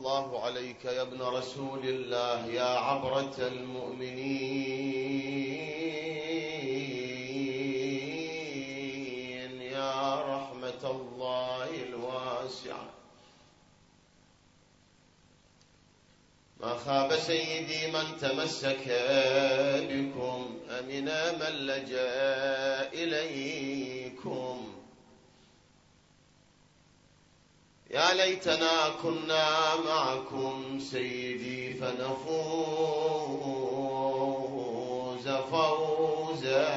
الله عليك يا ابن رسول الله يا عبرة المؤمنين يا رحمة الله الواسعة. ما خاب سيدي من تمسك بكم، أمن من لجأ إليكم. يا ليتنا كنا معكم سيدي فنفوز فوزا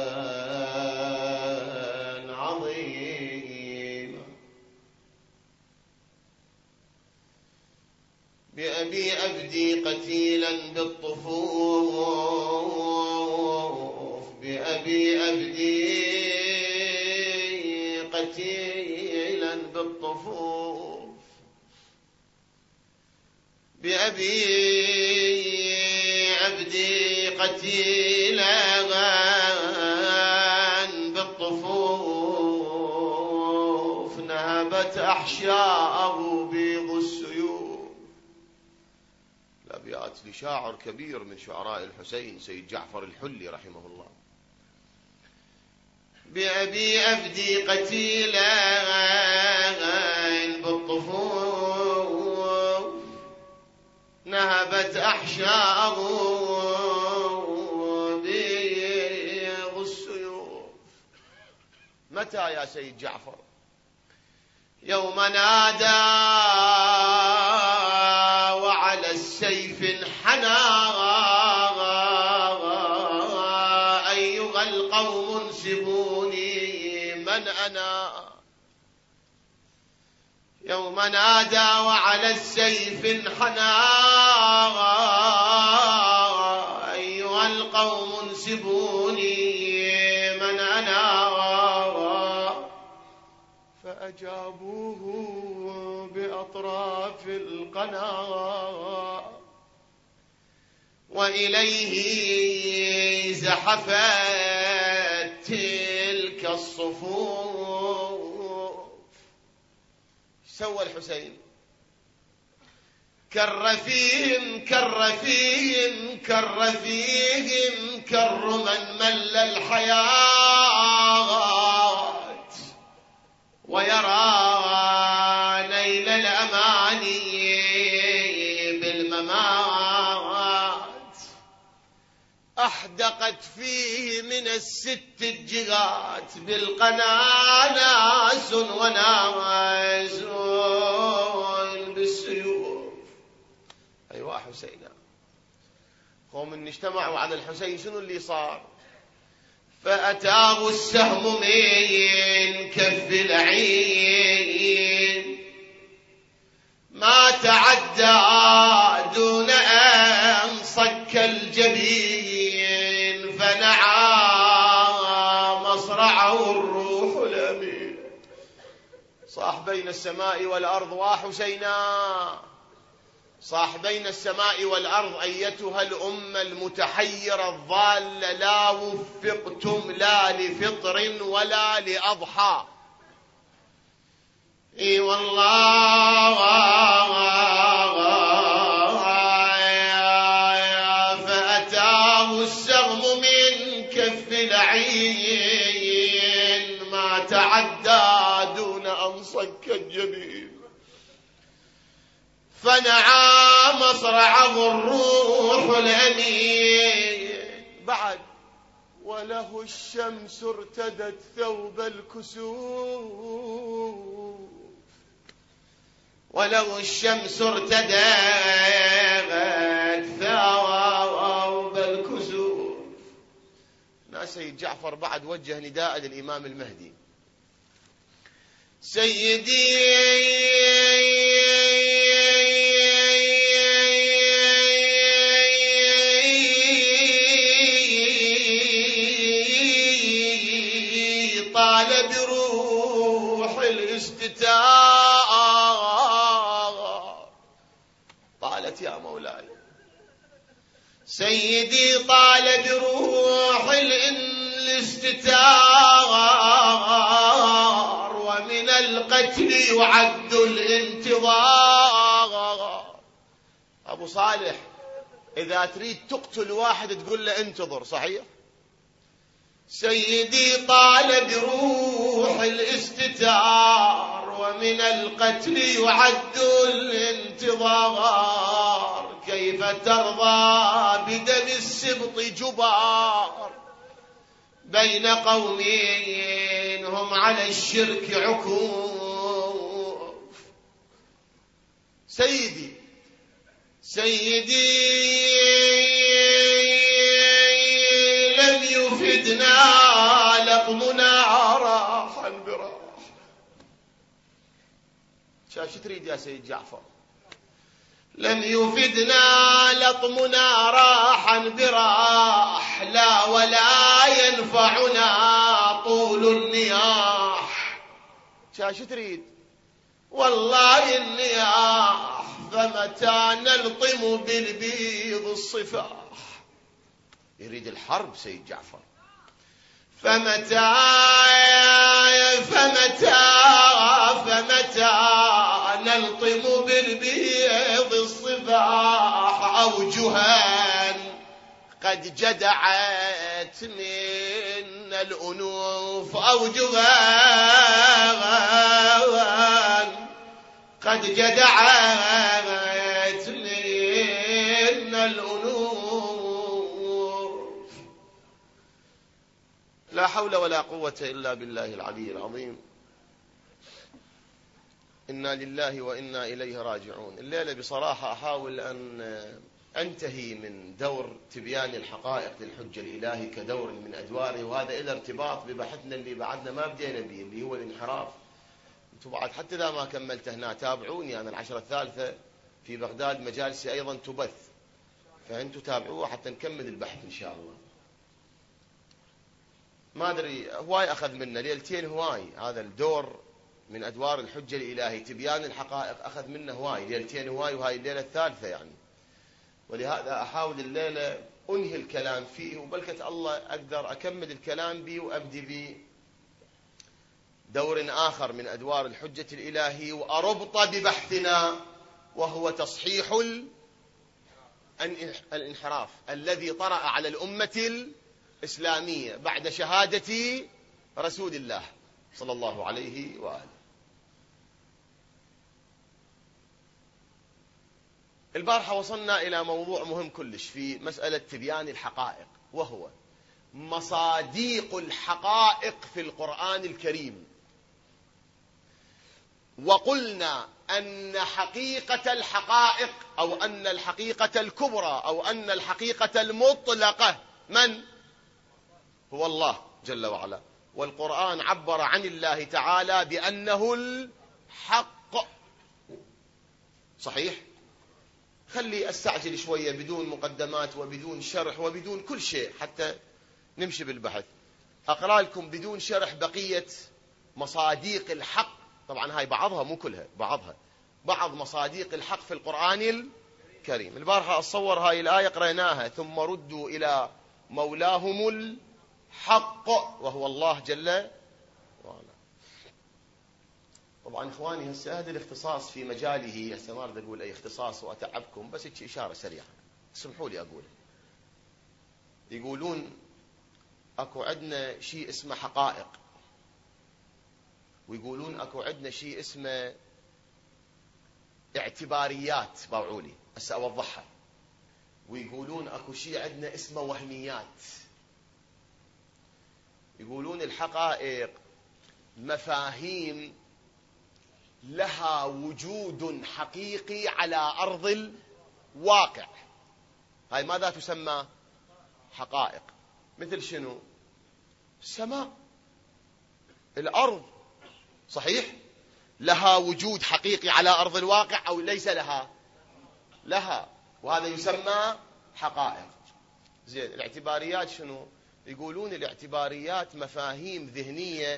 عظيما. بأبي أفدي قتيلا بالطفوف، بأبي أفدي قتيلا بالطفوف، بأبي أفدي قتيلا بالطفوف، نهبت أحشاءه بيض السيوف. الأبيات لشاعر كبير من شعراء الحسين سيد جعفر الحلي رحمه الله. بأبي أفدي قتيلا بالطفوف، نهبت أحشاءه بيض السيوف. متى يا سيد جعفر؟ يوم نادى وعلى السيف انحنى، أيها القوم انسبوني من أنا. يوم نادى وعلى السيف انحنى، أيها القوم انسبوني من أنا. فأجابوه بأطراف القنا، وإليه زحفت تلك الصفوف. سوى الحسين؟ كر فيهم كر فيهم كر فيهم كر من مل الحياة ويرى نيل الأماني بالممات. أحدقت فيه من الست الجهات بالقنا ناس وناس بالسيوف. أيوة حسين، قوم إن اجتمعوا على الحسين شنو اللي صار؟ فأتاه السهم من كف العين، ما تعدى دون أن صك الجبين، فنعى مصرعه الروح الأمين. صاح بين السماء والأرض وحسينا، صاح بين السماء والأرض أيتها الأمة المتحيرة الضالة، لا وفقتم لا لفطر ولا لأضحى. اي والله فأتاه السهم من كف العين، ما تعدى دون أن صك الجبين، فنعى مصرعه الروح الأمين. بعد وله الشمس ارتدت ثوب الكسوف، وله الشمس ارتدت ثوب الكسوف. ناس سيد جعفر بعد وجه نداء للإمام المهدي: سيدي طال بروح الاستتار. طالت يا مولاي سيدي، طال بروح الاستتار، ومن القتل يعد الانتظار. أبو صالح إذا تريد تقتل واحد تقول له انتظر، صحيح؟ سيدي طال بروح الاستتار ومن القتل يعد الانتظار، كيف ترضى بدم السبط جبار بين قومين هم على الشرك عكوف. سيدي لم يفدنا لطمنا راحا براح. شو تريد يا سيد جعفر؟ لم يفدنا لطمنا راحا براح، لا ولا ينفعنا طول النياح. شو تريد؟ والله النياح فمتى نلطم بالبيض الصفاح. يريد الحرب سيد جعفر. فمتى نلطم بالبيض الصفاح، أوجها قد جدعت من الأنوف، أوجها قد جدعت من الأنوف. لا حول ولا قوة إلا بالله العلي العظيم. إنا لله وإنا إليه راجعون. الليلة بصراحة أحاول أن أنتهي من دور تبيان الحقائق للحجة الإلهي كدور من أدواره، وهذا إلى ارتباط ببحثنا اللي بعدنا ما بدينا به، اللي هو الانحراف. انتم بعد حتى إذا ما كملت هنا تابعوني، أنا العشرة الثالثة في بغداد مجالسي أيضا تبث، فأنتم تابعوه حتى نكمل البحث إن شاء الله. ما أدري هواي أخذ منا ليلتين، هواي هذا الدور من أدوار الحجة الإلهي تبيان الحقائق أخذ منا هواي ليلتين هواي، وهاي الليلة الثالثة يعني. ولهذا أحاول الليلة أنهي الكلام فيه، وبلكة الله أقدر أكمل الكلام به وأبدي به دور آخر من أدوار الحجة الإلهي، وأربط ببحثنا وهو تصحيح الانحراف الذي طرأ على الأمة الإسلامية بعد شهادة رسول الله صلى الله عليه وآله. البارحة وصلنا إلى موضوع مهم كلش في مسألة تبيان الحقائق، وهو مصاديق الحقائق في القرآن الكريم. وقلنا أن حقيقة الحقائق، أو أن الحقيقة الكبرى، أو أن الحقيقة المطلقة من؟ هو الله جل وعلا. والقرآن عبر عن الله تعالى بأنه الحق. صحيح؟ خلي أستعجل شوية بدون مقدمات وبدون شرح وبدون كل شيء حتى نمشي بالبحث. أقرأ لكم بدون شرح بقية مصاديق الحق. طبعا هاي بعضها مو كلها، بعض مصاديق الحق في القرآن الكريم. البارحة أتصور هاي الآية قرأناها: ثم ردوا إلى مولاهم الحق وهو الله جل وعلا. طبعا إخواني هسه هذا الاختصاص في مجاله، هسه ما أريد أقول أي اختصاص وأتعبكم، بس إشارة سريعة اسمحوا لي أقول. يقولون أكو عندنا شيء اسمه حقائق، ويقولون أكو عندنا شيء اسمه اعتباريات. باوعولي هسه أوضحها. ويقولون أكو شيء عندنا اسمه وهميات. يقولون الحقائق مفاهيم لها وجود حقيقي على أرض الواقع. هاي ماذا تسمى؟ حقائق. مثل شنو؟ السماء، الأرض. صحيح؟ لها وجود حقيقي على أرض الواقع أو ليس لها؟ لها، وهذا يسمى حقائق. زين، الاعتباريات شنو؟ يقولون الاعتباريات مفاهيم ذهنية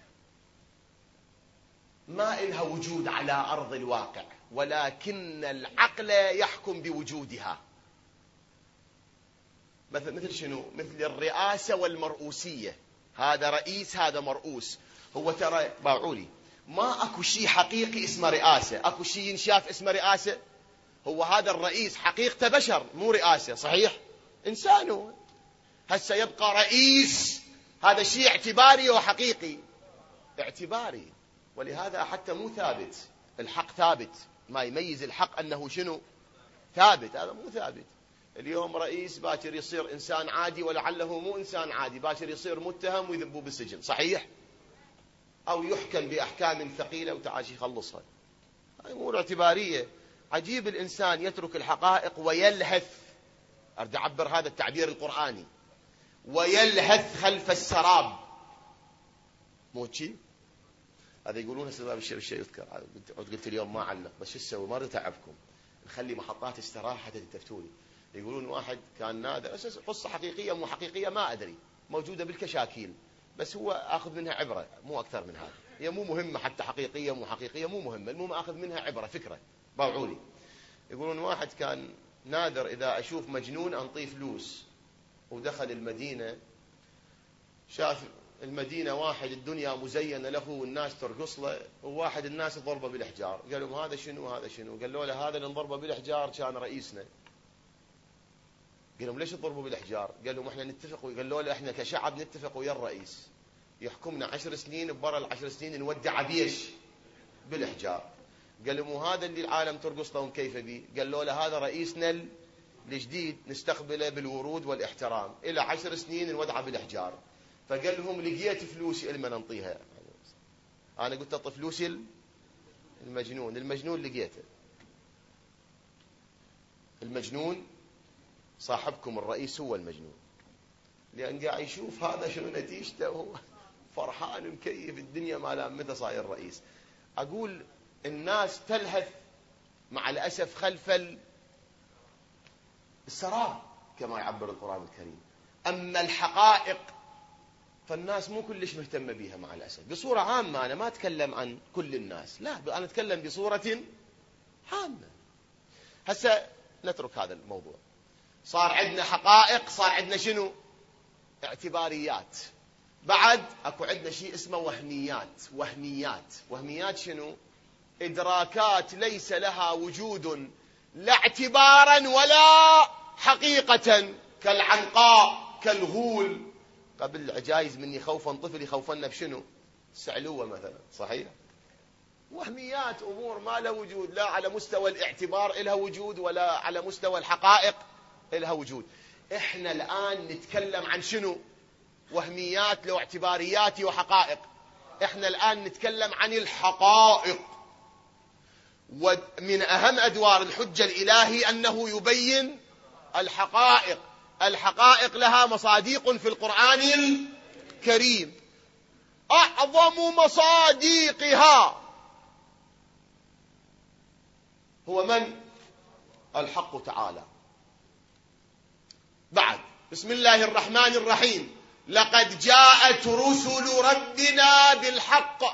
ما إلها وجود على أرض الواقع، ولكن العقل يحكم بوجودها. مثل شنو؟ مثل الرئاسة والمرؤوسية. هذا رئيس هذا مرؤوس. هو ترى باوعولي ما أكو شيء حقيقي اسمه رئاسة. أكو شيء ينشاف اسمه رئاسة؟ هو هذا الرئيس حقيقته بشر مو رئاسة، صحيح؟ إنسان هو. هسه يبقى رئيس، هذا شيء اعتباري وحقيقي. اعتباري، ولهذا حتى مو ثابت. الحق ثابت، ما يميز الحق أنه شنو؟ ثابت. هذا مو ثابت. اليوم رئيس باكر يصير إنسان عادي، ولعله مو إنسان عادي، باكر يصير متهم ويذبوه بالسجن، صحيح؟ أو يحكم بأحكام ثقيلة وتعاش يخلصها. هاي أمور اعتبارية. عجيب الإنسان يترك الحقائق ويلهث، أريد أعبر هذا التعبير القرآني، ويلهث خلف السراب. مو شيء هذا يقولون سبب الشيء يذكر. قلت اليوم ما علق، بس شو اسوي؟ ما اتعبكم، نخلي محطات استراحه حتى تفتوني. يقولون واحد كان نادر، اساس قصه حقيقيه مو حقيقيه ما ادري، موجوده بالكشاكيل، بس هو اخذ منها عبره مو اكثر من هذا. هي مو مهمه حتى حقيقيه مو حقيقيه مو مهمه، المهم اخذ منها عبره فكره. باوعوا لي. يقولون واحد كان نادر اذا اشوف مجنون انطيه فلوس، ودخل المدينه شاف المدينة واحد الدنيا مزينة له والناس ترقص له، وواحد الناس ضربه بالحجار. قال لهم هذا شنو هذا شنو؟ قالوا له هذا اللي انضربه بالحجار كان رئيسنا. قال لهم ليش تضربوا بالحجار؟ قال لهم احنا نتفق، قالوا له احنا كشعب نتفق ويا الرئيس يحكمنا 10 سنين، ببرا ال10 سنين نودع بيش بالحجار. قال لهم وهذا اللي العالم ترقص لهم كيف بي؟ قالوا له هذا رئيسنا الجديد نستقبله بالورود والاحترام، الى 10 سنين نودعه بالحجار. فقال لهم لقيت فلوسي لمن انطيها؟ انا قلت اعطي فلوسي المجنون لقيته. المجنون صاحبكم الرئيس هو المجنون، لان قاعد يشوف هذا شنو نتيجته، وهو فرحان مكيف الدنيا ما لام متى صاير رئيس. اقول الناس تلهث مع الاسف خلف السراب كما يعبر القرآن الكريم. اما الحقائق فالناس مو كلش مهتمة بها مع الأسف. بصورة عامة أنا ما أتكلم عن كل الناس، لا، أنا أتكلم بصورة عامة. هسه نترك هذا الموضوع. صار عندنا حقائق، صار عندنا شنو؟ اعتباريات. بعد أكو عندنا شيء اسمه وهميات. وهميات شنو؟ إدراكات ليس لها وجود لا اعتبارا ولا حقيقة، كالعنقاء، كالغول. قبل عجايز مني خوفا طفل يخوفنا بشنو؟ السعلوة مثلا، صحيح؟ وهميات، أمور ما لها وجود، لا على مستوى الاعتبار إلها وجود ولا على مستوى الحقائق إلها وجود. إحنا الآن نتكلم عن شنو؟ وهميات لو اعتباريات وحقائق. إحنا الآن نتكلم عن الحقائق، ومن أهم أدوار الحجة الإلهي أنه يبين الحقائق. الحقائق لها مصاديق في القرآن الكريم، أعظم مصاديقها هو من؟ الحق تعالى. بعد بسم الله الرحمن الرحيم، لقد جاءت رسل ربنا بالحق.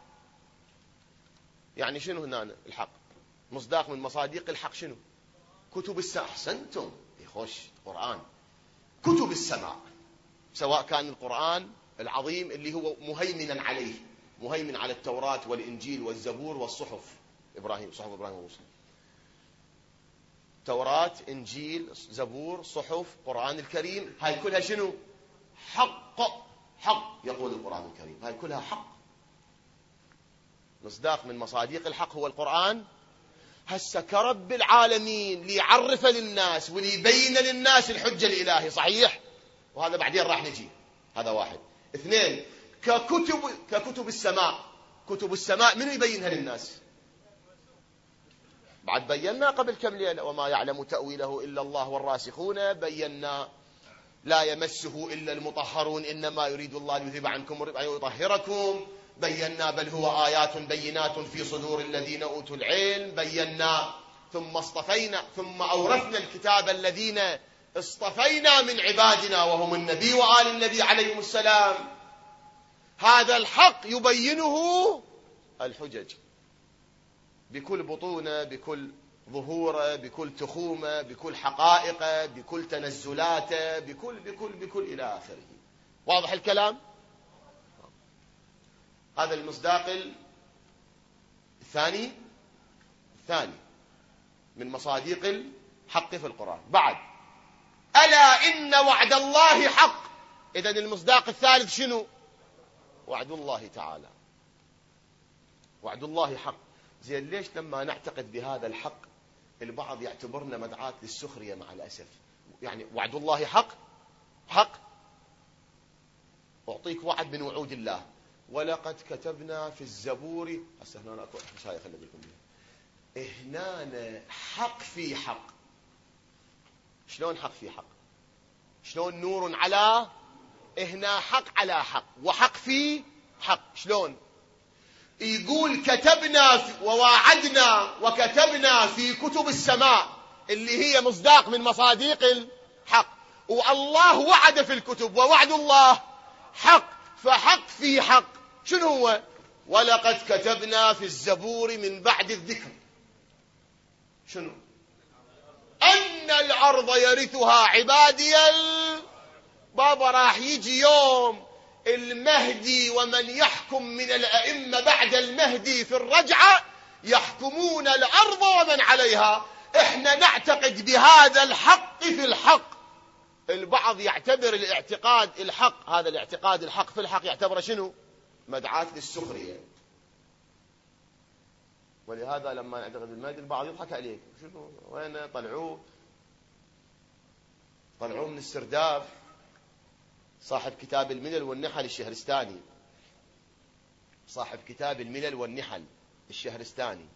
يعني شنو هنا الحق؟ مصداق من مصاديق الحق شنو؟ كتب السماء. أحسنتم، يخش القرآن. كتب السماء، سواء كان القرآن العظيم اللي هو مهيمنا عليه، مهيمن على التوراة والإنجيل والزبور والصحف إبراهيم، صحف إبراهيم وموسى. توراة، إنجيل، زبور، صحف، قرآن الكريم، هاي كلها شنو؟ حق. حق يقول القرآن الكريم، هاي كلها حق. مصداق من مصاديق الحق هو القرآن. هسه كرب العالمين ليعرف للناس وليبين للناس الحجة الإلهي، صحيح؟ وهذا بعدين راح نجي. هذا واحد. اثنين، ككتب السماء. كتب السماء من يبينها للناس؟ بعد بينا قبل كم ليلة وما يعلم تأويله إلا الله والراسخون. بينا لا يمسه إلا المطهرون، إنما يريد الله ليذهب عنكم الرجس ويطهركم. بينا بل هو آيات بينات في صدور الذين أوتوا العلم. بينا ثم اصطفينا، ثم أورثنا الكتاب الذين اصطفينا من عبادنا وهم النبي وآل النبي عليهم السلام. هذا الحق يبينه الحجج بكل بطونة، بكل ظهوره، بكل تخومه، بكل حقائقه، بكل تنزلاته، بكل إلى آخره. واضح الكلام؟ هذا المصداق الثاني. من مصاديق الحق في القرآن. بعد ألا إن وعد الله حق، إذن المصداق الثالث شنو؟ وعد الله تعالى. وعد الله حق. زين ليش لما نعتقد بهذا الحق البعض يعتبرنا مدعاة للسخرية مع الأسف؟ يعني وعد الله حق، حق. أعطيك وعد من وعود الله، ولقد كتبنا في الزبور. هسه هنا أكو مشايخ اللي بيكون هنا حق في حق. شلون حق في حق؟ شلون نور على هنا حق على حق وحق في حق؟ شلون؟ يقول كتبنا وواعدنا وكتبنا في كتب السماء اللي هي مصداق من مصاديق الحق، والله وعد في الكتب ووعد الله حق، فحق في حق. شنو هو؟ ولقد كتبنا في الزبور من بعد الذكر شنو؟ أن الأرض يرثها عبادي. بابا راح يجي يوم المهدي ومن يحكم من الأئمة بعد المهدي في الرجعة يحكمون الأرض ومن عليها. احنا نعتقد بهذا الحق في الحق. البعض يعتبر الاعتقاد الحق، هذا الاعتقاد الحق في الحق يعتبر شنو؟ مدعاة للسخرية. ولهذا لما نعتقد المهدي البعض يضحك عليك. شنو وين طلعوه من السرداب. صاحب كتاب الملل والنحل الشهرستاني، صاحب كتاب الملل والنحل الشهرستاني،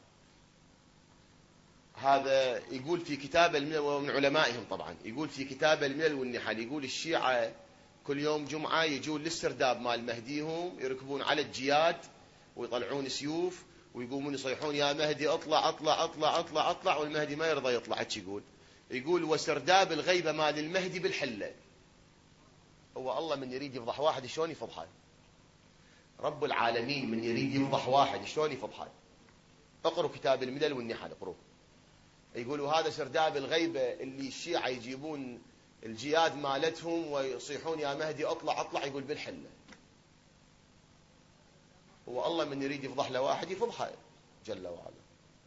هذا يقول في كتاب الملل، ومن علمائهم طبعا، يقول في كتاب الملل والنحل، يقول الشيعة كل يوم جمعة يجون للسرداب مال مهديهم، يركبون على الجياد ويطلعون سيوف ويقومون يصيحون يا مهدي اطلع اطلع اطلع اطلع اطلع، والمهدي ما يرضى يطلع. يقول وسرداب الغيبة مال المهدي بالحلة. هو الله من يريد يفضح واحد شلون يفضحه؟ رب العالمين من يريد يفضح واحد شلون يفضحه؟ اقروا كتاب الملل والنحل، اقروا. يقولوا هذا سرداب الغيبة اللي الشيعة يجيبون الجياد مالتهم ويصيحون يا مهدي اطلع اطلع، يقول بالحلة. هو الله من يريد يفضح له واحد يفضحه جل وعلا.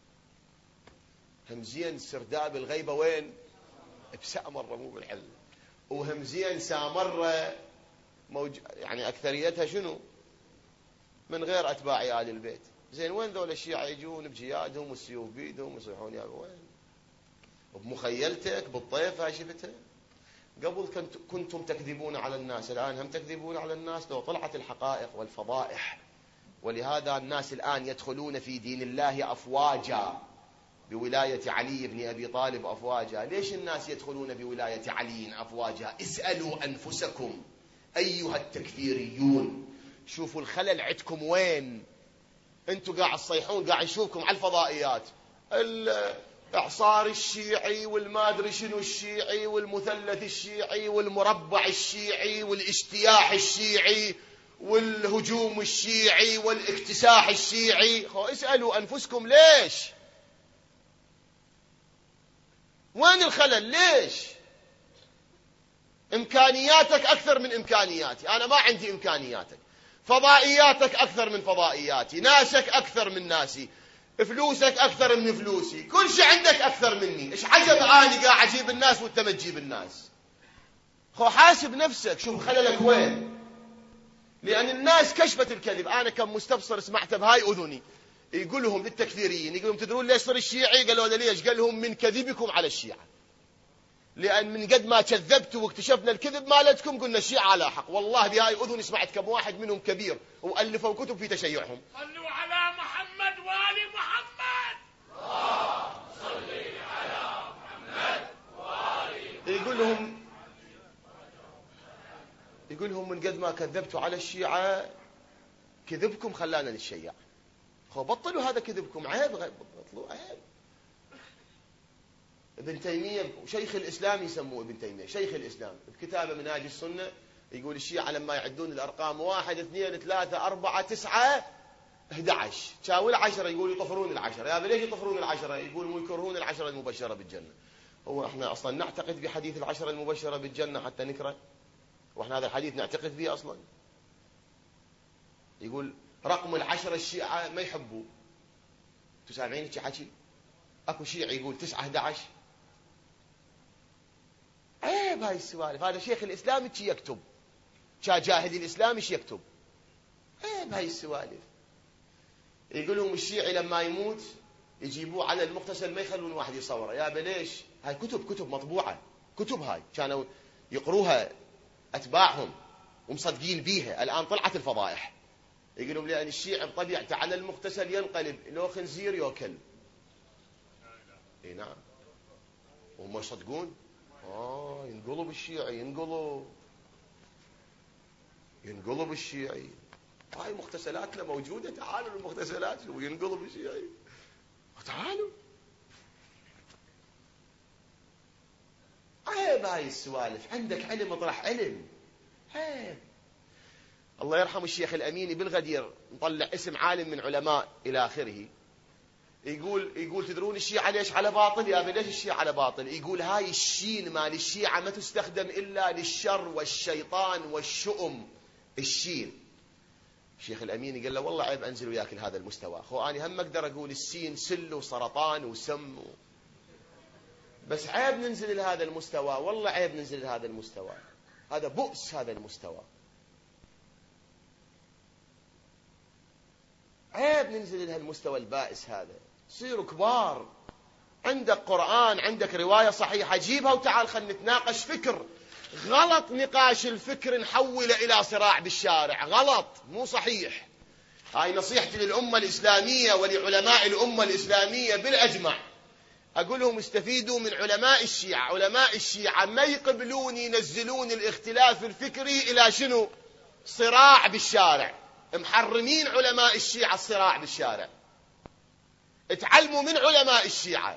همزين سرداب الغيبة وين؟ بسامرة مو بالحلة. وهمزين سامرة يعني أكثريتها شنو؟ من غير أتباع آل البيت. زين وين ذول الشيعة يجون بجيادهم والسيوف بيدهم ويصيحون يا وين؟ بمخيلتك بالطيفة شفتها؟ قبل كنتم تكذبون على الناس، الآن هم تكذبون على الناس لو طلعت الحقائق والفضائح. ولهذا الناس الآن يدخلون في دين الله أفواجا، بولاية علي بن أبي طالب أفواجا. ليش الناس يدخلون بولاية علي أفواجا؟ اسألوا أنفسكم أيها التكفيريون، شوفوا الخلل عندكم وين. أنتوا قاعد تصيحون، قاعد نشوفكم على الفضائيات، الإعصار الشيعي والمادري شنو الشيعي والمثلث الشيعي والمربع الشيعي والاجتياح الشيعي والهجوم الشيعي والاكتساح الشيعي. اسألوا أنفسكم ليش؟ وين الخلل؟ ليش؟ إمكانياتك أكثر من إمكانياتي، أنا ما عندي إمكانياتك. فضائياتك أكثر من فضائياتي، ناسك أكثر من ناسي، فلوسك أكثر من فلوسي، كل شيء عندك أكثر مني. إيش عجب أنا قاعد أجيب الناس وأنت ما تجيب الناس؟ حاسب نفسك، شوف خللك وين. لأن الناس كشفت الكذب. أنا كم مستبصر سمعت بهاي أذني يقول لهم للتكفيريين، يقول لهم تدرون ليش صار الشيعي؟ قالوا ليش؟ قال لهم من كذبكم على الشيعة. لأن من قد ما كذبتوا واكتشفنا الكذب مالتكم قلنا الشيعة على حق. والله بهاي أذني سمعت كم واحد منهم كبير وألفوا كتب في تشيعهم. صلوا على محمد وآل محمد. صلي على محمد وآل محمد. يقول لهم من قد ما كذبتوا على الشيعة كذبكم خلانا نتشيع. بطلوا هذا كذبكم، عيب، بطلوا عيب. ابن تيمية وشيخ الإسلام يسموه ابن تيمية شيخ الإسلام بكتابه منهاج السنة يقول الشيعة لما يعدون الأرقام 1 2 3 4 9 11 شاول 10 يقول يطفرون العشرة. يا ليش يطفرون العشرة؟ يقول يكرهون العشرة المبشرة بالجنة. هو احنا أصلا نعتقد بحديث العشرة المبشرة بالجنة حتى نكره؟ واحنا هذا الحديث نعتقد فيه أصلا؟ يقول رقم 10 الشيعة ما يحبوا. تسامعين هيك حكي؟ اكو شيعي يقول 9/11. عيب هاي السوالف. هذا شيخ الاسلام شي يكتب، جاهدي الاسلام شي يكتب. عيب هاي السوالف. يقول لهم الشيعي لما يموت يجيبوه على المغتسل ما يخلون واحد يصوره. يا بليش؟ هاي كتب مطبوعة، كتب هاي كانوا يقروها أتباعهم ومصدقين بيها. الآن طلعت الفضائح. يقول لهم لأن الشيعي بطبيعته على المغتسل ينقلب لو خنزير يو كلب. اي نعم، وهم يصدقون. ينقلب الشيعي، ينقلب الشيعي. هاي مغتسلاتنا موجودة، تعالوا المغتسلات وينقلب الشيعي، تعالوا. عيب هاي السوالف. عندك علم اطرح علم. عيب. الله يرحم الشيخ الأميني بالغدير نطلع اسم عالم من علماء إلى آخره. يقول تدرون الشيعة ليش على باطل؟ يا ليش الشيعة على باطل؟ يقول هاي الشين مال الشيعة ما تستخدم إلا للشر والشيطان والشؤم. الشين. الشيخ الأميني قال له والله عيب أنزل وياك لهذا المستوى. أنا هم أقدر أقول السين سل وسرطان وسم بس عيب ننزل لهذا المستوى. والله عيب ننزل لهذا المستوى. هذا بؤس هذا المستوى. عيب ننزل لهالمستوى البائس هذا. صيروا كبار. عندك قرآن، عندك رواية صحيحة، جيبها وتعال خلنا نتناقش فكر. غلط نقاش الفكر نحوله إلى صراع بالشارع. غلط، مو صحيح. هاي نصيحتي للأمة الإسلامية ولعلماء الأمة الإسلامية بالأجمع. أقول لهم استفيدوا من علماء الشيعة. علماء الشيعة ما يقبلون ينزلون الاختلاف الفكري إلى شنو؟ صراع بالشارع. محرمين علماء الشيعة الصراع بالشارع. اتعلموا من علماء الشيعة.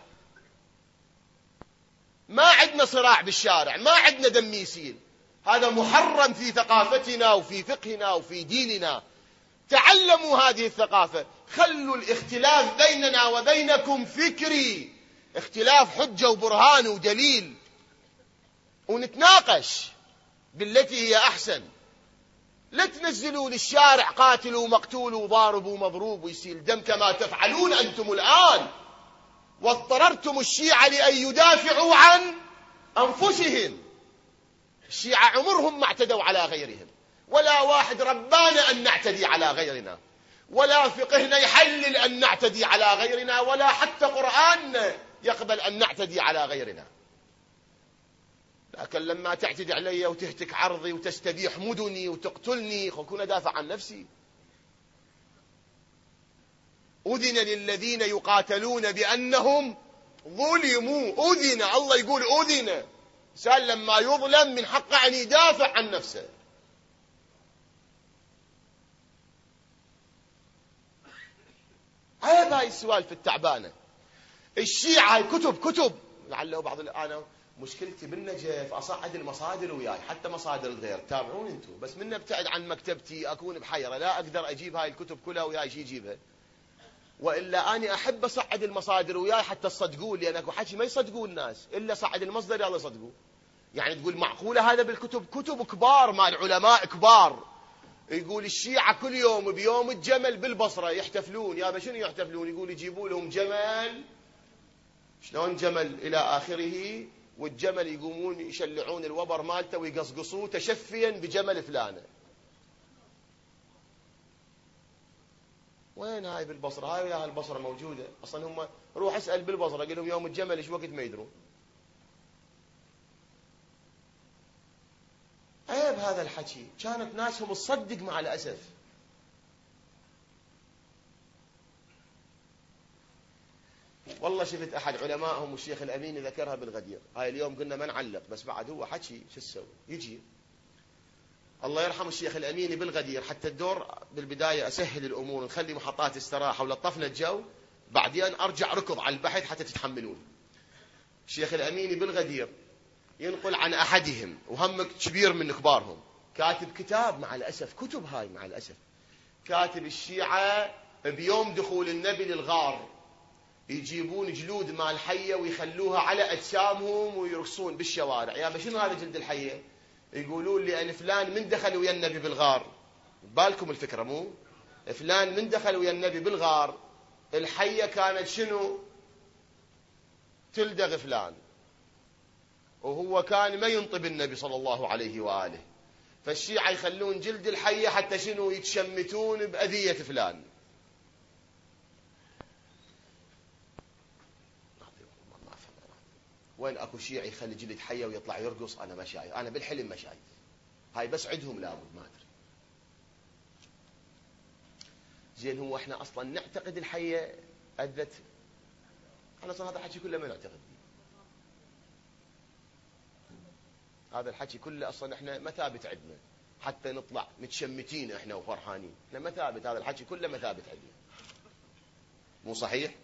ما عندنا صراع بالشارع، ما عندنا دميسين. هذا محرم في ثقافتنا وفي فقهنا وفي ديننا. تعلموا هذه الثقافة. خلوا الاختلاف بيننا وبينكم فكري، اختلاف حجة وبرهان ودليل، ونتناقش بالتي هي أحسن. لا تنزلوا للشارع قاتل ومقتول وضارب ومضروب ويسيل دم كما تفعلون أنتم الآن. واضطررتم الشيعة لأن يدافعوا عن أنفسهم. الشيعة عمرهم ما اعتدوا على غيرهم، ولا واحد ربانا أن نعتدي على غيرنا، ولا فقهنا يحلل أن نعتدي على غيرنا، ولا حتى قرآننا يقبل أن نعتدي على غيرنا. لكن لما تعتدي علي وتهتك عرضي وتستبيح مدني وتقتلني أكون أدافع عن نفسي. أذن للذين يقاتلون بأنهم ظلموا. أذن، الله يقول أذن. سأل لما يظلم من حقه أن يدافع عن نفسه. عيب هاي السوالف التعبانة. الشيعة كتب. لعله بعض أنا مشكلتي بالنجف أصعد المصادر وياي، حتى مصادر الغير تابعون انتم، بس من ابتعد عن مكتبتي أكون بحيرة، لا أقدر أجيب هاي الكتب كلها وياي شي يجيبها. وإلا أنا أحب أصعد المصادر وياي حتى تصدقون، لأن أكو حكي ما يصدقون الناس إلا صعد المصدر يلا صدقوا. يعني تقول معقولة هذا بالكتب؟ كتب كبار مال علماء كبار. يقول الشيعة كل يوم بيوم الجمل بالبصرة يحتفلون. يا شنو يحتفلون؟ يقول يجيبوا لهم جمل، شلون جمل إلى آخره، والجمل يقومون يشلعون الوبر مالته ويقصقصوه تشفيا بجمل فلانة. وين هاي بالبصرة؟ هاي وياها البصرة موجودة أصلا. هم روح اسأل بالبصرة قل لهم يوم الجمل إيش وقت ما يدرون. عيب هذا الحكي. كانت ناسهم تصدق مع الأسف. والله شفت أحد علمائهم والشيخ الأميني ذكرها بالغدير. هاي اليوم قلنا ما نعلق، بس بعد هو حكي شو تسوي يجي. الله يرحم الشيخ الأميني بالغدير. حتى الدور بالبداية أسهل الأمور، نخلي محطات استراحة ولطفنا الجو، بعدين أرجع ركض على البحث حتى تتحملون. الشيخ الأميني بالغدير ينقل عن أحدهم، وهم كبير من كبارهم، كاتب كتاب مع الأسف، كتب هاي مع الأسف، كاتب الشيعة بيوم دخول النبي للغار يجيبون جلود مال حية ويخلوها على أجسامهم ويرقصون بالشوارع. يا شنو هذا جلد الحية؟ يقولون لأن فلان من دخل ويا النبي بالغار. بالكم الفكرة مو؟ فلان من دخل ويا النبي بالغار، الحية كانت شنو؟ تلدغ فلان، وهو كان ما ينطب النبي صلى الله عليه وآله، فالشيعة يخلون جلد الحية حتى شنو؟ يتشمتون بأذية فلان. وين اكو شيعي يخلي جلد حية ويطلع يرقص؟ انا ما شايف، انا بالحلم ما شايف، هاي بس عندهم لابد، ما ادري. زين هو احنا اصلا نعتقد الحية اذت؟ انا اصلا هذا الحكي كله ما نعتقد، هذا الحكي كله اصلا احنا ما ثابت عندنا، حتى نطلع متشمتين احنا وفرحانين، احنا ما ثابت، هذا الحكي كله ما ثابت عندنا، مو صحيح؟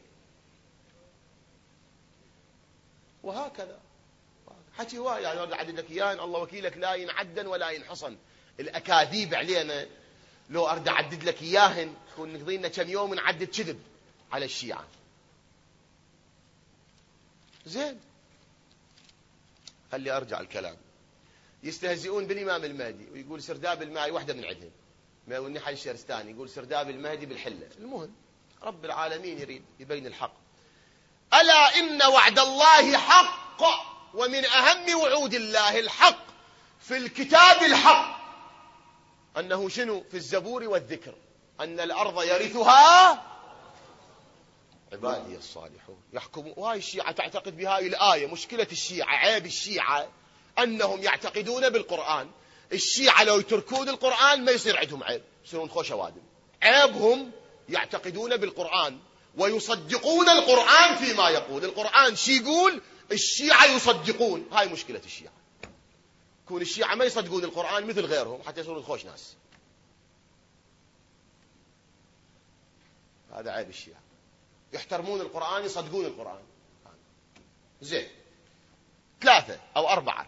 وهكذا حكي هواي، يعني ارد اعدد لك اياه، الله وكيلك لا ينعدن ولا ينحصن. الاكاذيب علينا لو ارد اعدد لك اياهن كون نقضي لنا كم يوم نعدد كذب على الشيعة. زين خلي ارجع الكلام. يستهزئون بالامام المهدي ويقول سرداب المهدي، واحده من عندهم ما يقول حي الشرستاني يقول سرداب المهدي بالحله. المهم رب العالمين يريد يبين الحق. الا ان وعد الله حق، ومن اهم وعود الله الحق في الكتاب الحق، انه شنو؟ في الزبور والذكر، ان الارض يرثها عبادي الصالحون يحكمون. وهاي الشيعة تعتقد بهاي الآية. مشكلة الشيعة، عيب الشيعة أنهم يعتقدون بالقرآن. الشيعة لو يتركون القرآن ما يصير عندهم عيب، يصيرون خوش وادم. عيبهم يعتقدون بالقرآن ويصدقون القرآن فيما يقول. القرآن شي يقول الشيعة يصدقون، هاي مشكلة الشيعة. كون الشيعة ما يصدقون القرآن مثل غيرهم حتى يصيرون خوش ناس، هذا عيب الشيعة. يحترمون القرآن، يصدقون القرآن. زين 3 أو 4.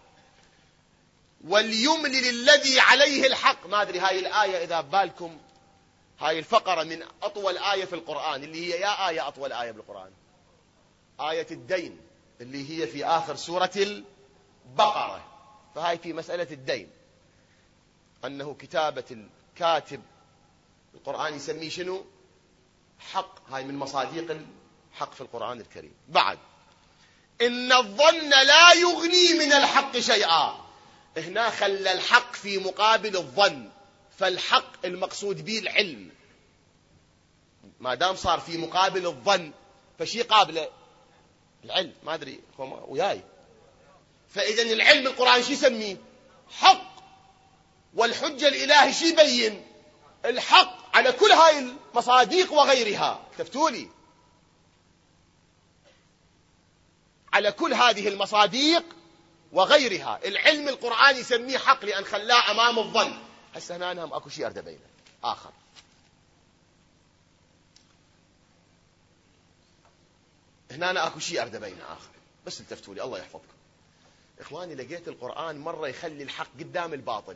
وليملل الذي عليه الحق. ما أدري هاي الآية إذا بالكم، هاي الفقرة من أطول آية في القرآن، اللي هي يا آية أطول آية بالقرآن، آية الدين اللي هي في آخر سورة البقرة. فهاي في مسألة الدين، أنه كتابة الكاتب القرآن يسميه شنو؟ حق. هاي من مصاديق الحق في القرآن الكريم. بعد إن الظن لا يغني من الحق شيئا. هنا خلى الحق في مقابل الظن، فالحق المقصود به العلم. ما دام صار في مقابل الظن فشي قابله العلم. ما أدري وياي. فإذا العلم القرآن شي يسميه؟ حق. والحجة الإلهي شي يبين؟ الحق على كل هاي المصاديق وغيرها. كتفتولي على كل هذه المصاديق وغيرها. العلم القرآن يسميه حق لأن خلاه أمام الظن. هسه هنا أنا أكو شيء أرد بينه آخر. هنا أنا أكو شيء أرد بينه آخر، بس التفتولي الله يحفظكم. إخواني لقيت القرآن مرة يخلي الحق قدام الباطل،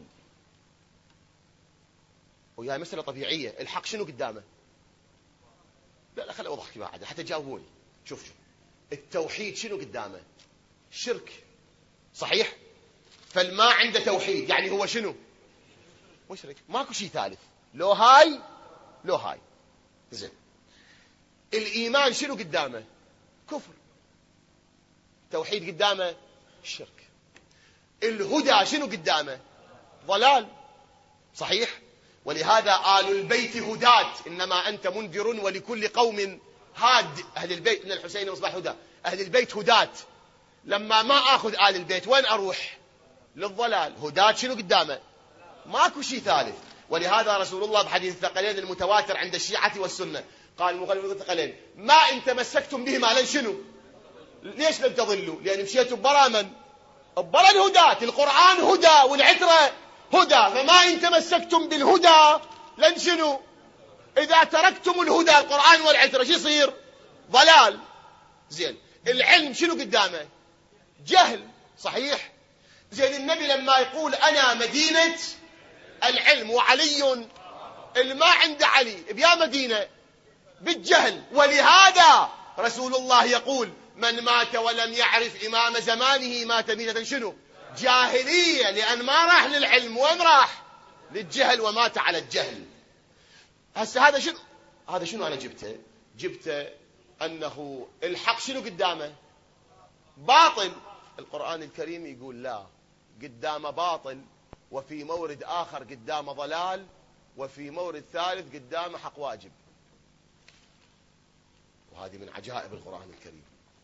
وهي مسألة طبيعية. الحق شنو قدامه؟ لا خلي أوضحك بعد حتى جاوبوني. شوف التوحيد شنو قدامه؟ شرك، صحيح؟ فالما عنده توحيد يعني هو شنو؟ مشرك، ماكو شيء ثالث، لو هاي لو هاي. زين الإيمان شنو قدامه؟ كفر. توحيد قدامه الشرك. الهدى شنو قدامه؟ ضلال، صحيح؟ ولهذا آل البيت هداة، إنما أنت منذر ولكل قوم هاد. أهل البيت من الحسين مصباح هدى، أهل البيت هداة. لما ما أخذ آل البيت وين أروح؟ للضلال. هداة شنو قدامه؟ ماكو شيء ثالث. ولهذا رسول الله بحديث الثقلين المتواتر عند الشيعة والسنة قال مخالف الثقلين ما إن تمسكتم بهما لن شنو؟ ليش لن تضلوا؟ لأن مشيتوا برا من؟ برا الهداة. القرآن هدى والعترة هدى، فما إن تمسكتم بالهدى لن شنو؟ إذا تركتم الهدى القرآن والعترة شو يصير؟ ضلال. زين العلم شنو قدامه؟ جهل، صحيح؟ زين النبي لما يقول أنا مدينة العلم وعلي الما عند علي بيا مدينة بالجهل. ولهذا رسول الله يقول من مات ولم يعرف إمام زمانه مات ميتة شنو؟ جاهلية، لأن ما راح للعلم، وين راح؟ للجهل، ومات على الجهل. هسه هذا شنو؟ هذا شنو أنا جبته أنه الحق شنو قدامه؟ باطل. القرآن الكريم يقول لا، قدام باطل، وفي مورد آخر قدام ضلال، وفي مورد ثالث قدام حق واجب. وهذه من عجائب القرآن الكريم.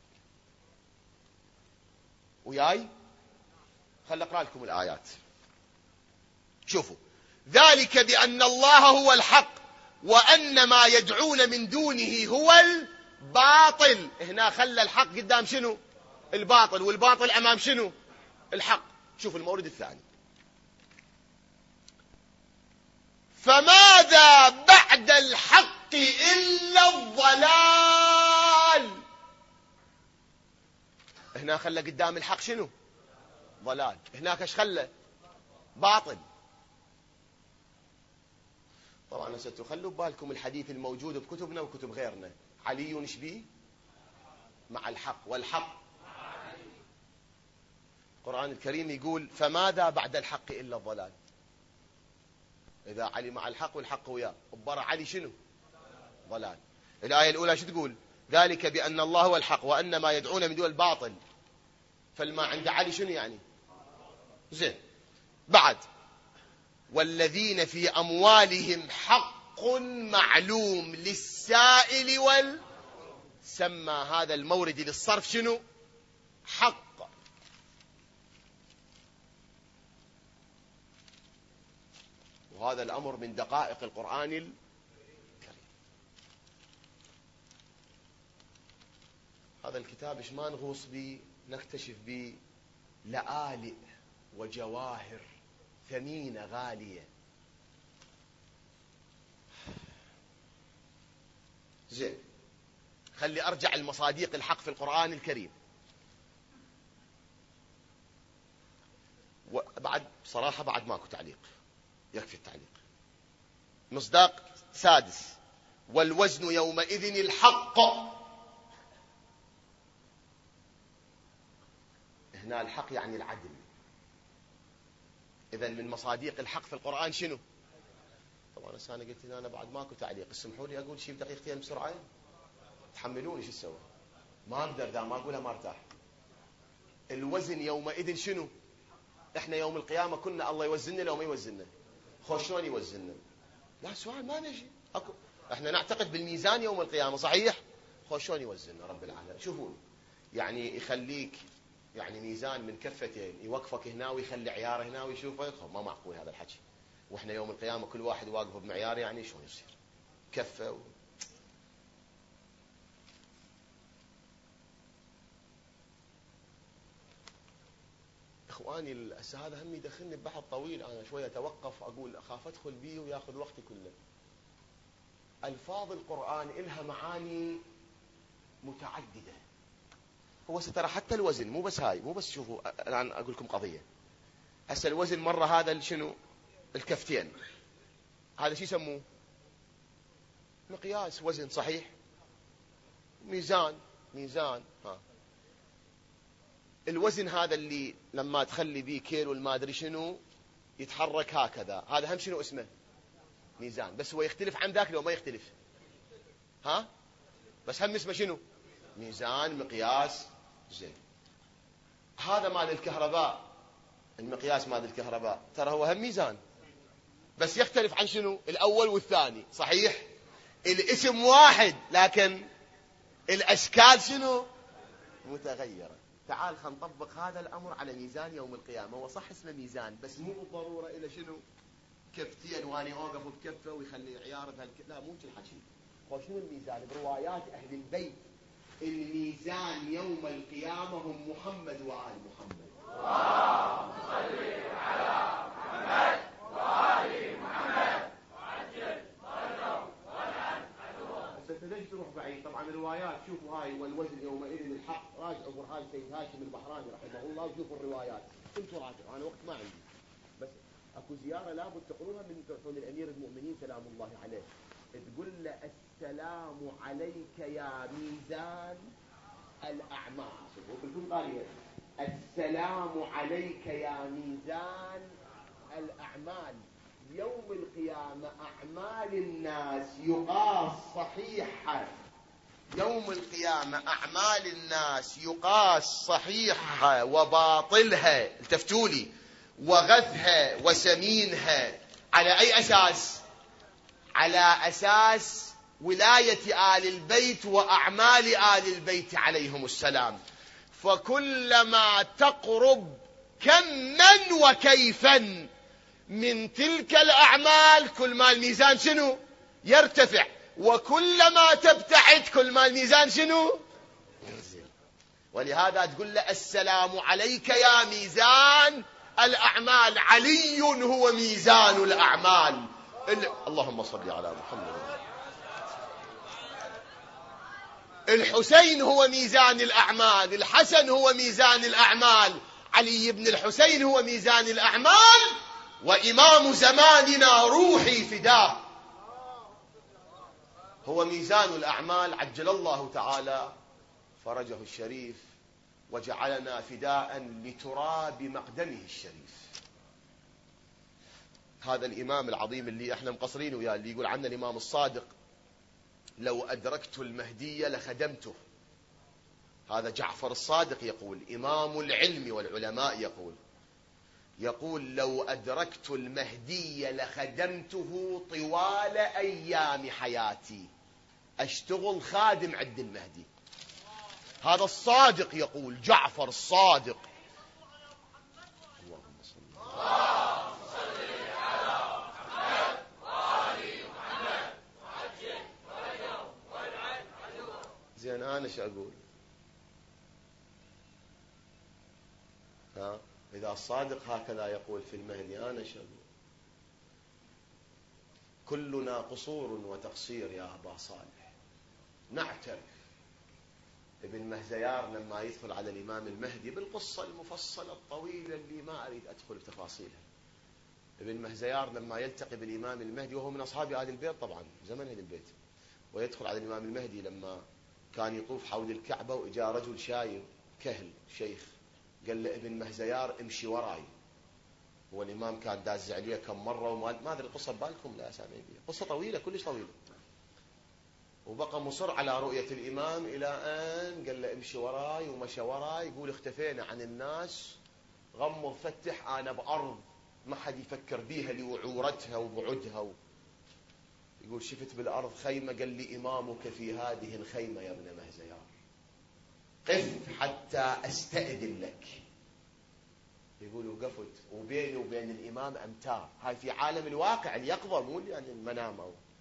وياي خل أقرأ لكم الآيات. شوفوا: ذلك بأن الله هو الحق وأن ما يدعون من دونه هو الباطل. هنا خلى الحق قدام شنو؟ الباطل، والباطل أمام شنو؟ الحق. شوف المورد الثاني: فماذا بعد الحق إلا الضلال. هنا خلى قدام الحق شنو؟ ضلال. هناك ايش خلى؟ باطل. طبعا ستخلوا بالكم الحديث الموجود بكتبنا وكتب غيرنا: علي شبيه مع الحق، والحق. القرآن الكريم يقول: فماذا بعد الحق إلا الضلال. إذا علي مع الحق والحق وياه، وبرا علي شنو؟ ضلال. الآية الأولى شو تقول؟ ذلك بأن الله هو الحق وأن ما يدعون من دون الباطل. فالما عند علي شنو يعني؟ زين. بعد: والذين في أموالهم حق معلوم للسائل سمى هذا المورد للصرف شنو؟ حق. وهذا الأمر من دقائق القرآن الكريم. هذا الكتاب ايش ما نغوص به نكتشف به لآلئ وجواهر ثمينة غالية. زين، خلي أرجع المصاديق الحق في القرآن الكريم. وبعد صراحة بعد ماكو تعليق، يكفي التعليق. مصداق سادس: والوزن يومئذ الحق. هنا الحق يعني العدل. إذن من مصاديق الحق في القرآن شنو؟ طبعا أنا قلت أنا بعد ماكو تعليق، اسمحوا لي أقول شيء بدقيقتين بسرعة، تحملوني شو أسوي؟ ما أقدر دا ما أقولها ما أرتاح. الوزن يومئذ شنو؟ إحنا يوم القيامة كنا الله يوزننا لو ما يوزننا. خوش شلون يوزننا؟ لا سؤال ما نجي أكو. إحنا نعتقد بالميزان يوم القيامة صحيح؟ خوش شلون يوزننا رب العالمين. شوفون، يعني يخليك يعني ميزان من كفتين، يوقفك هنا ويخلي عياره هنا ويشوفك. ما معقول هذا الحكي. واحنا يوم القيامة كل واحد واقف بمعيار، يعني شلون يصير؟ كفة اخواني هذا هم يدخلني ببحث طويل. انا شويه اتوقف اقول اخاف ادخل بيه وياخذ وقتي كله. الفاظ القرآن إلها معاني متعددة. هو سترى حتى الوزن مو بس هاي، مو بس شوفوا الآن أقول لكم قضية. هسه الوزن مرة هذا شنو؟ الكفتين، هذا شو يسموه؟ مقياس وزن صحيح؟ ميزان ها. الوزن هذا اللي لما تخلي بيه كيلو ما ادري شنو يتحرك هكذا، هذا هم شنو اسمه؟ ميزان. بس هو يختلف عن ذاك لو ما يختلف؟ ها؟ بس هم اسمه شنو؟ ميزان، مقياس. زين، هذا مال الكهرباء، المقياس مال الكهرباء ترى هو هم ميزان، بس يختلف عن شنو؟ الأول والثاني صحيح؟ الاسم واحد لكن الأشكال شنو؟ متغيرة. تعال خلينا نطبق هذا الأمر على ميزان يوم القيامة. هو صح اسمه ميزان، بس مو بالضرورة إلى شنو؟ كفتين واني أوقف بكفة ويخلي عيارة لا مو الحكي. شنو الميزان؟ بروايات أهل البيت الميزان يوم القيامة هم محمد وآل محمد. اللهم صل على محمد وآل محمد وعجل فرجهم والعن عدوهم. ليش تروح بعيد؟ طبعا الروايات شوفوا هاي: والوزن يومئذ الحق. راجعوا برهان سيد هاشم البحراني رحمه الله وشوفوا الروايات. انتوا راجعوا، انا وقت ما عندي، بس اكو زياره لابد تقروها من تعطون الامير المؤمنين سلام الله عليه. تقول له: السلام عليك يا ميزان الأعمال. السلام عليك يا ميزان الأعمال. يوم القيامة أعمال الناس يقاس صحيحة يوم القيامة أعمال الناس يقاس صحيحها وباطلها، التفتولي، وغثها وسمينها على أي أساس؟ على أساس ولاية آل البيت وأعمال آل البيت عليهم السلام. فكلما تقرب كما وكيفا من تلك الأعمال كل ما الميزان شنو؟ يرتفع. وكلما تبتعد كل ما الميزان شنو؟ ينزل. ولهذا تقول له السلام عليك يا ميزان الأعمال، علي هو ميزان الأعمال. اللهم صل على محمد. الحسين هو ميزان الأعمال، الحسن هو ميزان الأعمال، علي بن الحسين هو ميزان الأعمال، وإمام زماننا روحي فداه هو ميزان الأعمال، عجل الله تعالى فرجه الشريف وجعلنا فداء لتراب مقدمه الشريف. هذا الإمام العظيم اللي احنا مقصرين وياه، اللي يقول عنه الإمام الصادق لو أدركت المهدي لخدمته. هذا جعفر الصادق يقول، إمام العلم والعلماء يقول لو أدركت المهدي لخدمته طوال أيام حياتي، أشتغل خادم عند المهدي. هذا الصادق يقول، جعفر الصادق. اللهم صل على محمد وآل محمد وعجل فرجه والعن عدوه. زين أنا شو أقول؟ إذا الصادق هكذا يقول في المهدي أنا شو أقول؟ كلنا قصور وتقصير يا أبا صالح. نعترف ابن مهزيار لما يدخل على الإمام المهدي بالقصة المفصلة الطويلة اللي ما أريد أدخل بتفاصيلها، ابن مهزيار لما يلتقي بالإمام المهدي وهو من أصحاب أهل البيت طبعا زمن أهل البيت، ويدخل على الإمام المهدي لما كان يطوف حول الكعبة وإجا رجل شايب كهل شيخ قال له ابن مهزيار امشي وراي، والإمام كان داز عليه كم مرة وما أدري القصة ببالكم لا أسامي بيها، قصة طويلة كلش طويلة، وبقى مصر على رؤية الإمام إلى أن قال له امشي وراي، ومشى وراي. يقول اختفينا عن الناس، غمض فتح أنا بأرض ما حد يفكر بيها لوعورتها وبعدها. يقول شفت بالأرض خيمة، قال لي إمامك في هذه الخيمة يا ابن مهزيار، قف حتى أستأذن لك. يقول وقفت وبيني وبين الإمام أمتار، هاي في عالم الواقع اليقظة مو يعني المنام.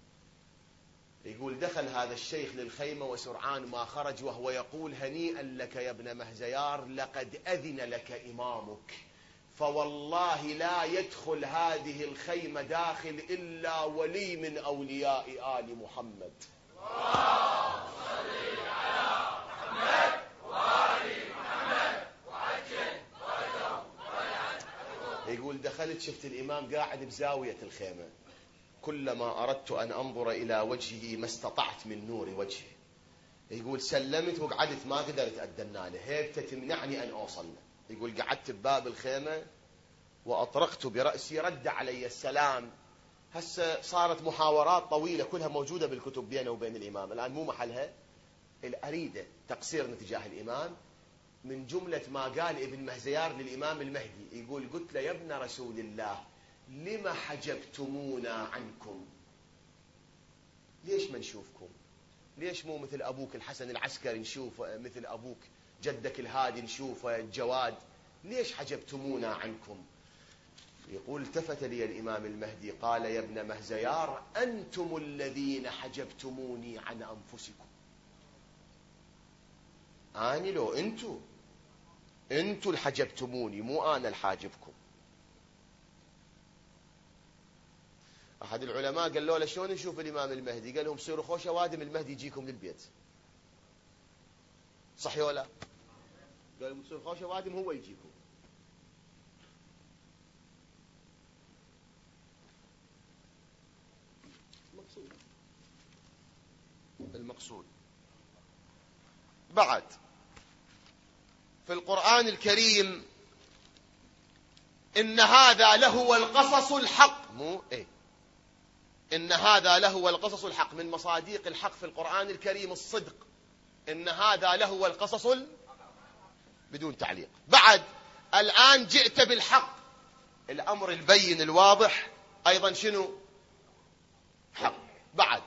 يقول دخل هذا الشيخ للخيمة وسرعان ما خرج وهو يقول هنيئا لك يا ابن مهزيار، لقد أذن لك إمامك، فوالله لا يدخل هذه الخيمة داخل إلا ولي من أولياء آل محمد. اللهم صل على محمد وآل محمد وعجل فرجه والعن عدوه. يقول دخلت شفت الإمام قاعد بزاوية الخيمة، كلما أردت أن أنظر إلى وجهه ما استطعت من نور وجهه. يقول سلمت وقعدت ما قدرت أدنى له، هيبته تمنعني أن أوصل له. يقول قعدت بباب الخيمة وأطرقت برأسي، رد علي السلام. هسه صارت محاورات طويلة كلها موجودة بالكتب بينه وبين الإمام، الآن مو محلها. الأريدة تقصير تجاه الإمام من جملة ما قال ابن مهزيار للإمام المهدي، يقول قلت له يا ابن رسول الله لما حجبتمونا عنكم؟ ليش ما نشوفكم؟ ليش مو مثل أبوك الحسن العسكري نشوفه، مثل أبوك جدك الهادي نشوفه الجواد؟ ليش حجبتمونا عنكم؟ يقول التفت لي الإمام المهدي قال يا ابن مهزيار أنتم الذين حجبتموني عن أنفسكم. أنا لو أنتوا اللي حجبتموني، مو أنا الحاجبكم. أحد العلماء قال له شلون نشوف الإمام المهدي؟ قال لهم صيروا خوش وادم المهدي يجيكم للبيت. صحيح ولا؟ قال لهم صيروا خوش وادم هو يجيكم. المقصود بعد في القرآن الكريم إن هذا لهو القصص الحق، مو إيه، إن هذا لهو القصص الحق. من مصادق الحق في القرآن الكريم الصدق، إن هذا لهو القصص بدون تعليق. بعد الآن جئت بالحق، الأمر البين الواضح أيضا شنو؟ حق. بعد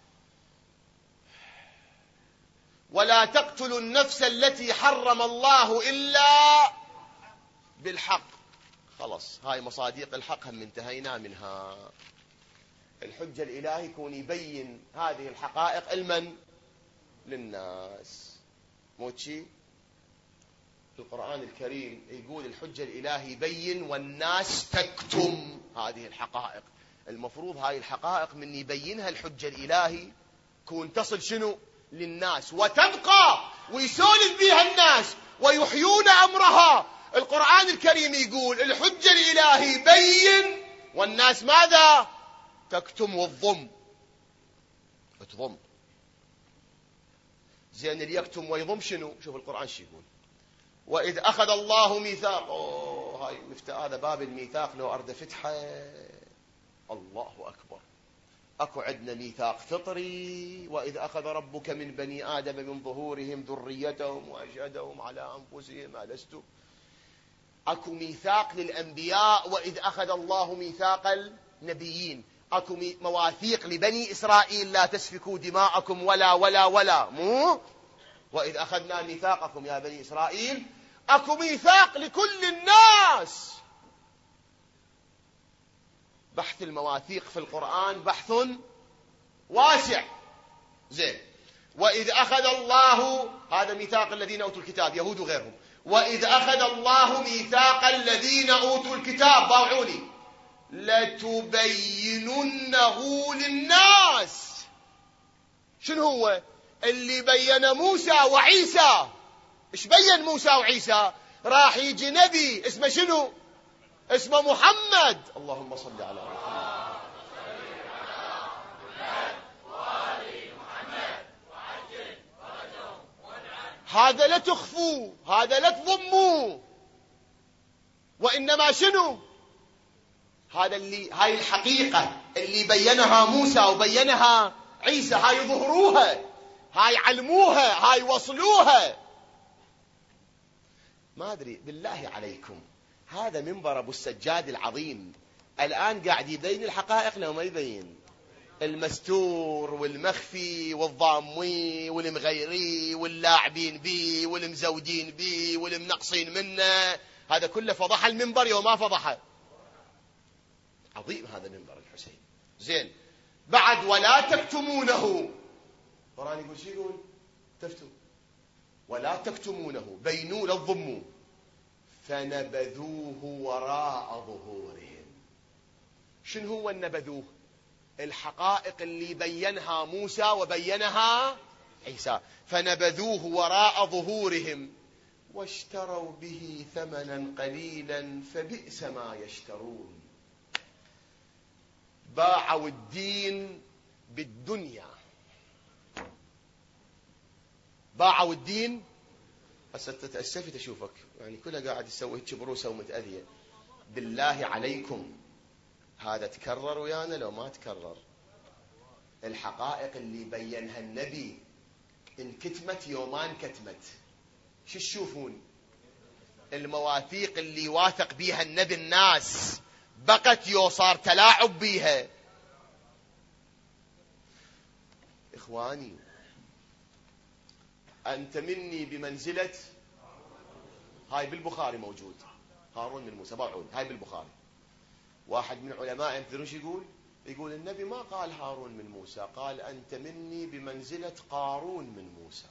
ولا تقتلوا النفس التي حرم الله إلا بالحق. خلاص هاي مصاديق الحق هم انتهينا منها. الحجة الإلهي يكون يبين هذه الحقائق المن؟ للناس. موتشي القرآن الكريم يقول الحجة الإلهي يبين والناس تكتم هذه الحقائق. المفروض هاي الحقائق من يبينها الحجة الإلهي كون تصل شنو؟ للناس وتبقى ويسولف بها الناس ويحيون أمرها. القرآن الكريم يقول الحجة الإلهي يبين والناس ماذا؟ تكتم والضم تضم. زين اللي يكتم ويضم شنو؟ شوف القرآن شو يقول. وإذ أخذ الله ميثاق، هاي هذا باب الميثاق لو أرد فتحه الله أكبر. أكو عندنا ميثاق فطري، وإذ أخذ ربك من بني آدم من ظهورهم ذريتهم وأشهدهم على أنفسهم ألست. أكو ميثاق للأنبياء وإذ أخذ الله ميثاق النبيين. أكو مواثيق لبني إسرائيل لا تسفكوا دماءكم ولا مو وإذ أخذنا ميثاقكم يا بني إسرائيل. أكو ميثاق لكل الناس. بحث المواثيق في القرآن بحث واسع. زين وإذ أخذ الله، هذا ميثاق الذين أوتوا الكتاب يهود وغيرهم. وإذ أخذ الله ميثاق الذين أوتوا الكتاب ضاوعوني لتبيننه للناس. شنو هو اللي بين موسى وعيسى؟ ايش بين موسى وعيسى؟ راح يجي نبي اسمه شنو؟ اسمه محمد. اللهم صل على محمد. هذا لا تخفوا، هذا لا تضموا، وإنما شنو؟ هذا اللي هاي الحقيقة اللي بينها موسى وبينها عيسى، هاي ظهروها، هاي علموها، هاي وصلوها. ما أدري بالله عليكم هذا منبر أبو السجاد العظيم الآن قاعد يبين الحقائق لو ما يبين؟ المستور والمخفي والضامي والمغيري واللاعبين بي والمزودين بي والمنقصين منه، هذا كله فضح المنبر يوم ما فضحه. عظيم هذا منبر الحسين. زين بعد ولا تكتمونه. القرآن يقول شو يقول؟ تفتوا ولا تكتمونه، بينوا لا تضموا. فنبذوه وراء ظهورهم. شنو هو النبذوه؟ الحقائق اللي بينها موسى وبينها عيسى. فنبذوه وراء ظهورهم واشتروا به ثمنا قليلا فبئس ما يشترون. باعوا الدين بالدنيا، باعوا الدين. هسه تأسفت أشوفك يعني كلها قاعد تسوي هيك بروسة ومتأذية. بالله عليكم هذا تكرر ويانا لو ما تكرر؟ الحقائق اللي بينها النبي انكتمت يومان كتمت. شو تشوفون؟ المواثيق اللي واثق بيها النبي الناس بقت يو صار تلاعب بيها. إخواني أنت مني بمنزلة، هاي بالبخاري موجود، هارون بن موسى باعون، هاي بالبخاري. واحد من علماء تدرون شو يقول؟ يقول النبي ما قال هارون من موسى، قال أنت مني بمنزلة قارون من موسى.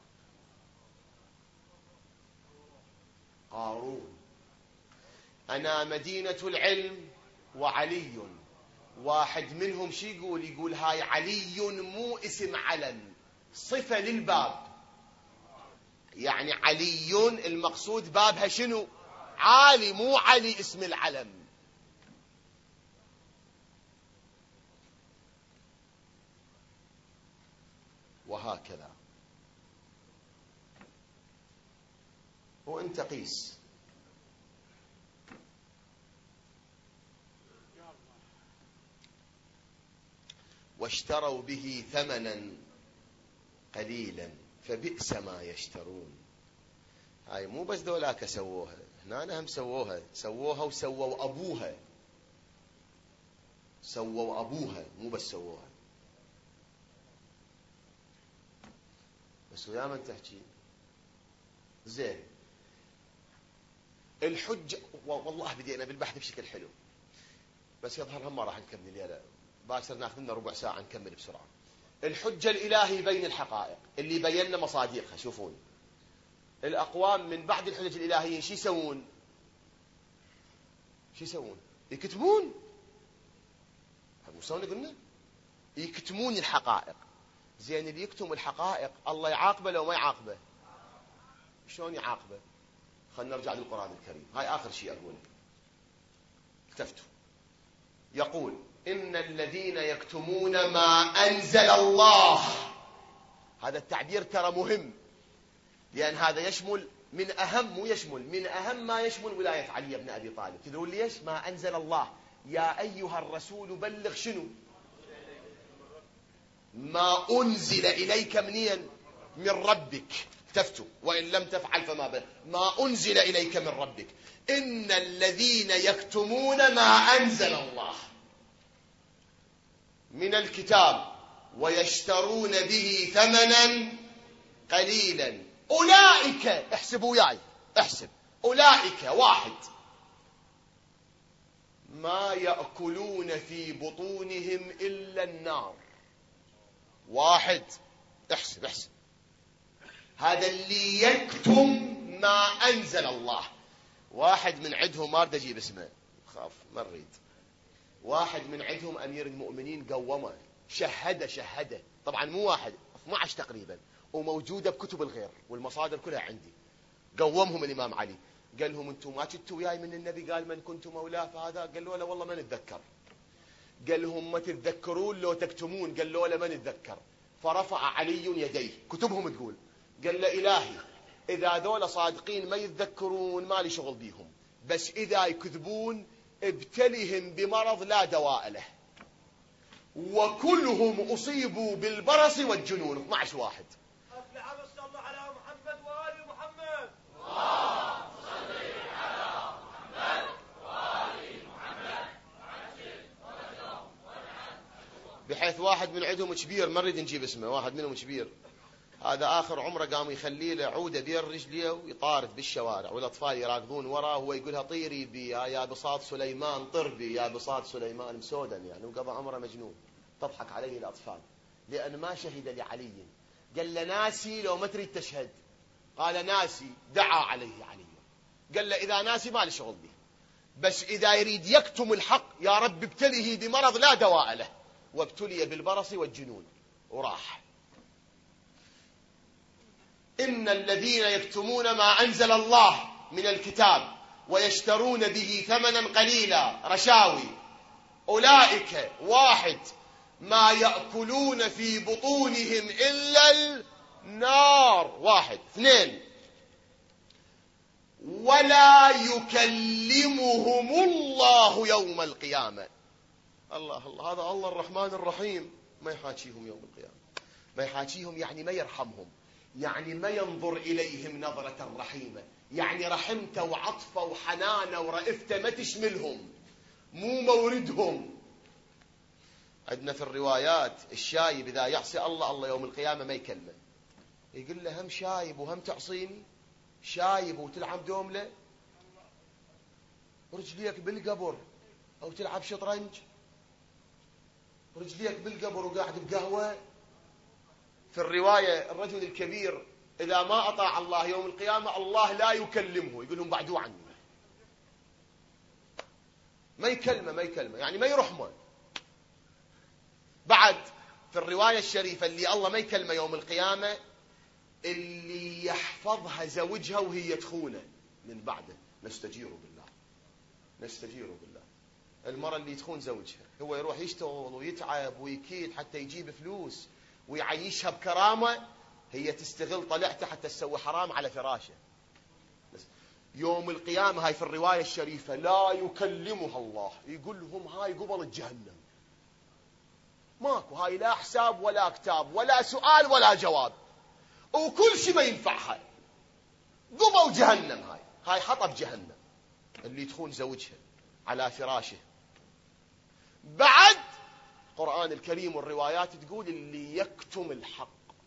قارون أنا مدينة العلم وعلي. واحد منهم شو يقول؟ يقول هاي علي مو اسم علم، صفة للباب. يعني علي المقصود بابها شنو؟ عالي، مو علي اسم العلم. وهكذا. وانت قيس. واشتروا به ثمنا قليلا فبئس ما يشترون. هاي مو بس ذولاك سووها، هنا هم سووها وسووا أبوها، سووا أبوها مو بس سووها. بس ويا من تحكي زين الحجة. والله بدينا بالبحث بشكل حلو، بس يظهر هم ما راح نكمل الليلة، باكر ناخذ لنا ربع ساعة نكمل بسرعة. الحجة الإلهي بين الحقائق اللي بينا مصادقها. شوفون الأقوام من بعد الحجج الإلهيين شو يسوون؟ يكتمون. موسى قلنا يكتمون الحقائق. زين اللي يكتم الحقائق الله يعاقبه لو ما يعاقبه؟ شلون يعاقبه؟ خلينا نرجع للقرآن الكريم. هاي آخر شيء أقوله. التفتوا. يقول إن الذين يكتمون ما أنزل الله. هذا التعبير ترى مهم، لأن هذا يشمل من أهم ما يشمل ولاية علي بن أبي طالب. تدرون ليش؟ ما أنزل الله. يا أيها الرسول بلغ شنو؟ ما أنزل إليك منين؟ من ربك. تفتوا وإن لم تفعل فما به. ما أنزل إليك من ربك. إن الذين يكتمون ما أنزل الله من الكتاب ويشترون به ثمنا قليلا أولئك. احسبوا وياي، احسب. أولئك واحد ما يأكلون في بطونهم إلا النار. واحد. احسب. هذا اللي يكتم ما أنزل الله. واحد من عندهم ما أريد أجيب اسمه، خاف ما نريد. واحد من عندهم أمير المؤمنين قومه، شهده طبعا مو واحد، 12 تقريبا، وموجودة بكتب الغير والمصادر كلها عندي. قومهم الإمام علي، قال لهم أنتم ما كنتوا وياي من النبي قال من كنتم مولاه فهذا؟ قال له لا والله ما نتذكر. قال لهم ما تتذكرون لو تكتمون؟ قال له لا ما نتذكر. فرفع علي يديه، كتبهم تقول، قال له إلهي إذا ذولا صادقين ما يتذكرون ما لي شغل بيهم، بس إذا يكذبون ابتلهم بمرض لا دواء له، وكلهم أصيبوا بالبرص والجنون. 12 واحد. أفلح من صلى على محمد وآل محمد. بحيث واحد من عندهم كبير ما نريد نجيب اسمه، واحد منهم كبير، هذا آخر عمره قام يخلي له عودة بين رجليه ويطارد بالشوارع والأطفال يراكضون وراه وهو يقولها طيري بي يا بساط سليمان، طر بي يا بساط سليمان، مسودا يعني، وقضى عمره مجنون. تضحك عليه الأطفال لأن ما شهد لعلي. قال له ناسي لو ما تريد تشهد؟ قال ناسي. دعا عليه علي، قال له إذا ناسي ما لي شغل به، بس إذا يريد يكتم الحق يا رب ابتليه بمرض لا دواء له. وابتلي بالبرص والجنون وراح. إن الذين يكتمون ما أنزل الله من الكتاب ويشترون به ثمنا قليلا رشاوي. أولئك واحد ما يأكلون في بطونهم إلا النار. واحد. اثنين ولا يكلمهم الله يوم القيامة. الله هذا الله الرحمن الرحيم ما يحاكيهم يوم القيامة. ما يحاكيهم يعني ما يرحمهم، يعني ما ينظر إليهم نظرة رحيمة، يعني رحمته وعطفه وحنانه ورأفته ما تشملهم، مو موردهم. عندنا في الروايات الشايب إذا يعصي الله يوم القيامة ما يكلمه، يقول له هم شايب وهم تعصيني؟ شايب وتلعب دوملة رجليك بالقبر، أو تلعب شطرنج رجليك بالقبر وقاعد بقهوة. في الرواية الرجل الكبير إذا ما أطاع الله يوم القيامة الله لا يكلمه، يقول لهم بعدوا عني، ما يكلمه يعني ما يرحمه. بعد في الرواية الشريفة اللي الله ما يكلمه يوم القيامة اللي يحفظها زوجها وهي تخونه من بعده. نستجير بالله. المرأة اللي تخون زوجها هو يروح يشتغل ويتعب ويكيد حتى يجيب فلوس ويعيشها بكرامة، هي تستغل طلعته حتى تسوي حرام على فراشه. يوم القيامة هاي في الرواية الشريفة لا يكلمها الله، يقول لهم هاي قبل الجهنم، ماكو هاي لا حساب ولا كتاب ولا سؤال ولا جواب. وكل شيء ما ينفعها، قبوا جهنم. هاي حطب جهنم اللي تخون زوجها على فراشه. بعد القرآن الكريم والروايات تقول اللي يكتم الحق.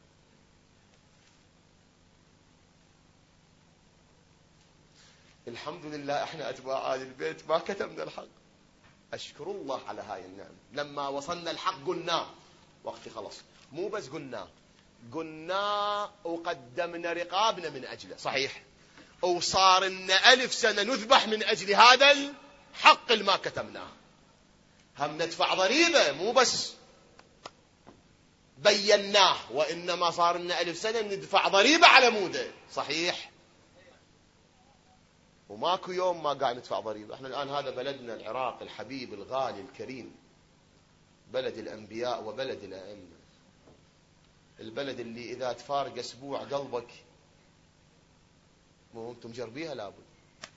الحمد لله احنا اتباع آل البيت ما كتمنا الحق، اشكر الله على هاي النعمة. لما وصلنا الحق قلناه، وقتي خلص، مو بس قلنا وقدمنا رقابنا من أجله، صحيح، وصار لنا 1000 سنة نذبح من أجل هذا الحق اللي ما كتمناه. هم ندفع ضريبة، مو بس بيناه، وإنما صار لنا 1000 سنة ندفع ضريبة على موده، صحيح، وماكو يوم ما قاعد ندفع ضريبة. احنا الآن هذا بلدنا العراق الحبيب الغالي الكريم، بلد الأنبياء وبلد الأئمة، البلد اللي إذا تفارق أسبوع قلبك، مو أنتم جربيها لابد.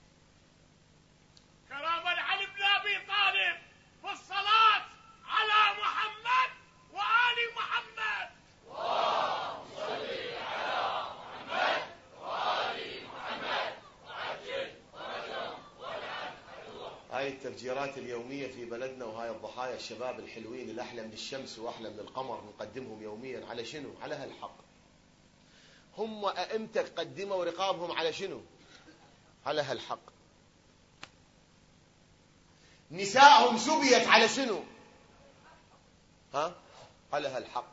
كرامة علي بن أبي طالب والصلاة على محمد وآل محمد. اللهم صل على محمد وآل محمد وعجل ورجم ولعن عدوه. هاي التفجيرات اليومية في بلدنا، وهاي الضحايا الشباب الحلوين اللي أحلى من الشمس وأحلى من القمر نقدمهم يوميا، على شنو؟ على هالحق. هم أئمتك قدموا رقابهم على شنو؟ على هالحق. نسائهم سبيت على شنو؟ على هالحق.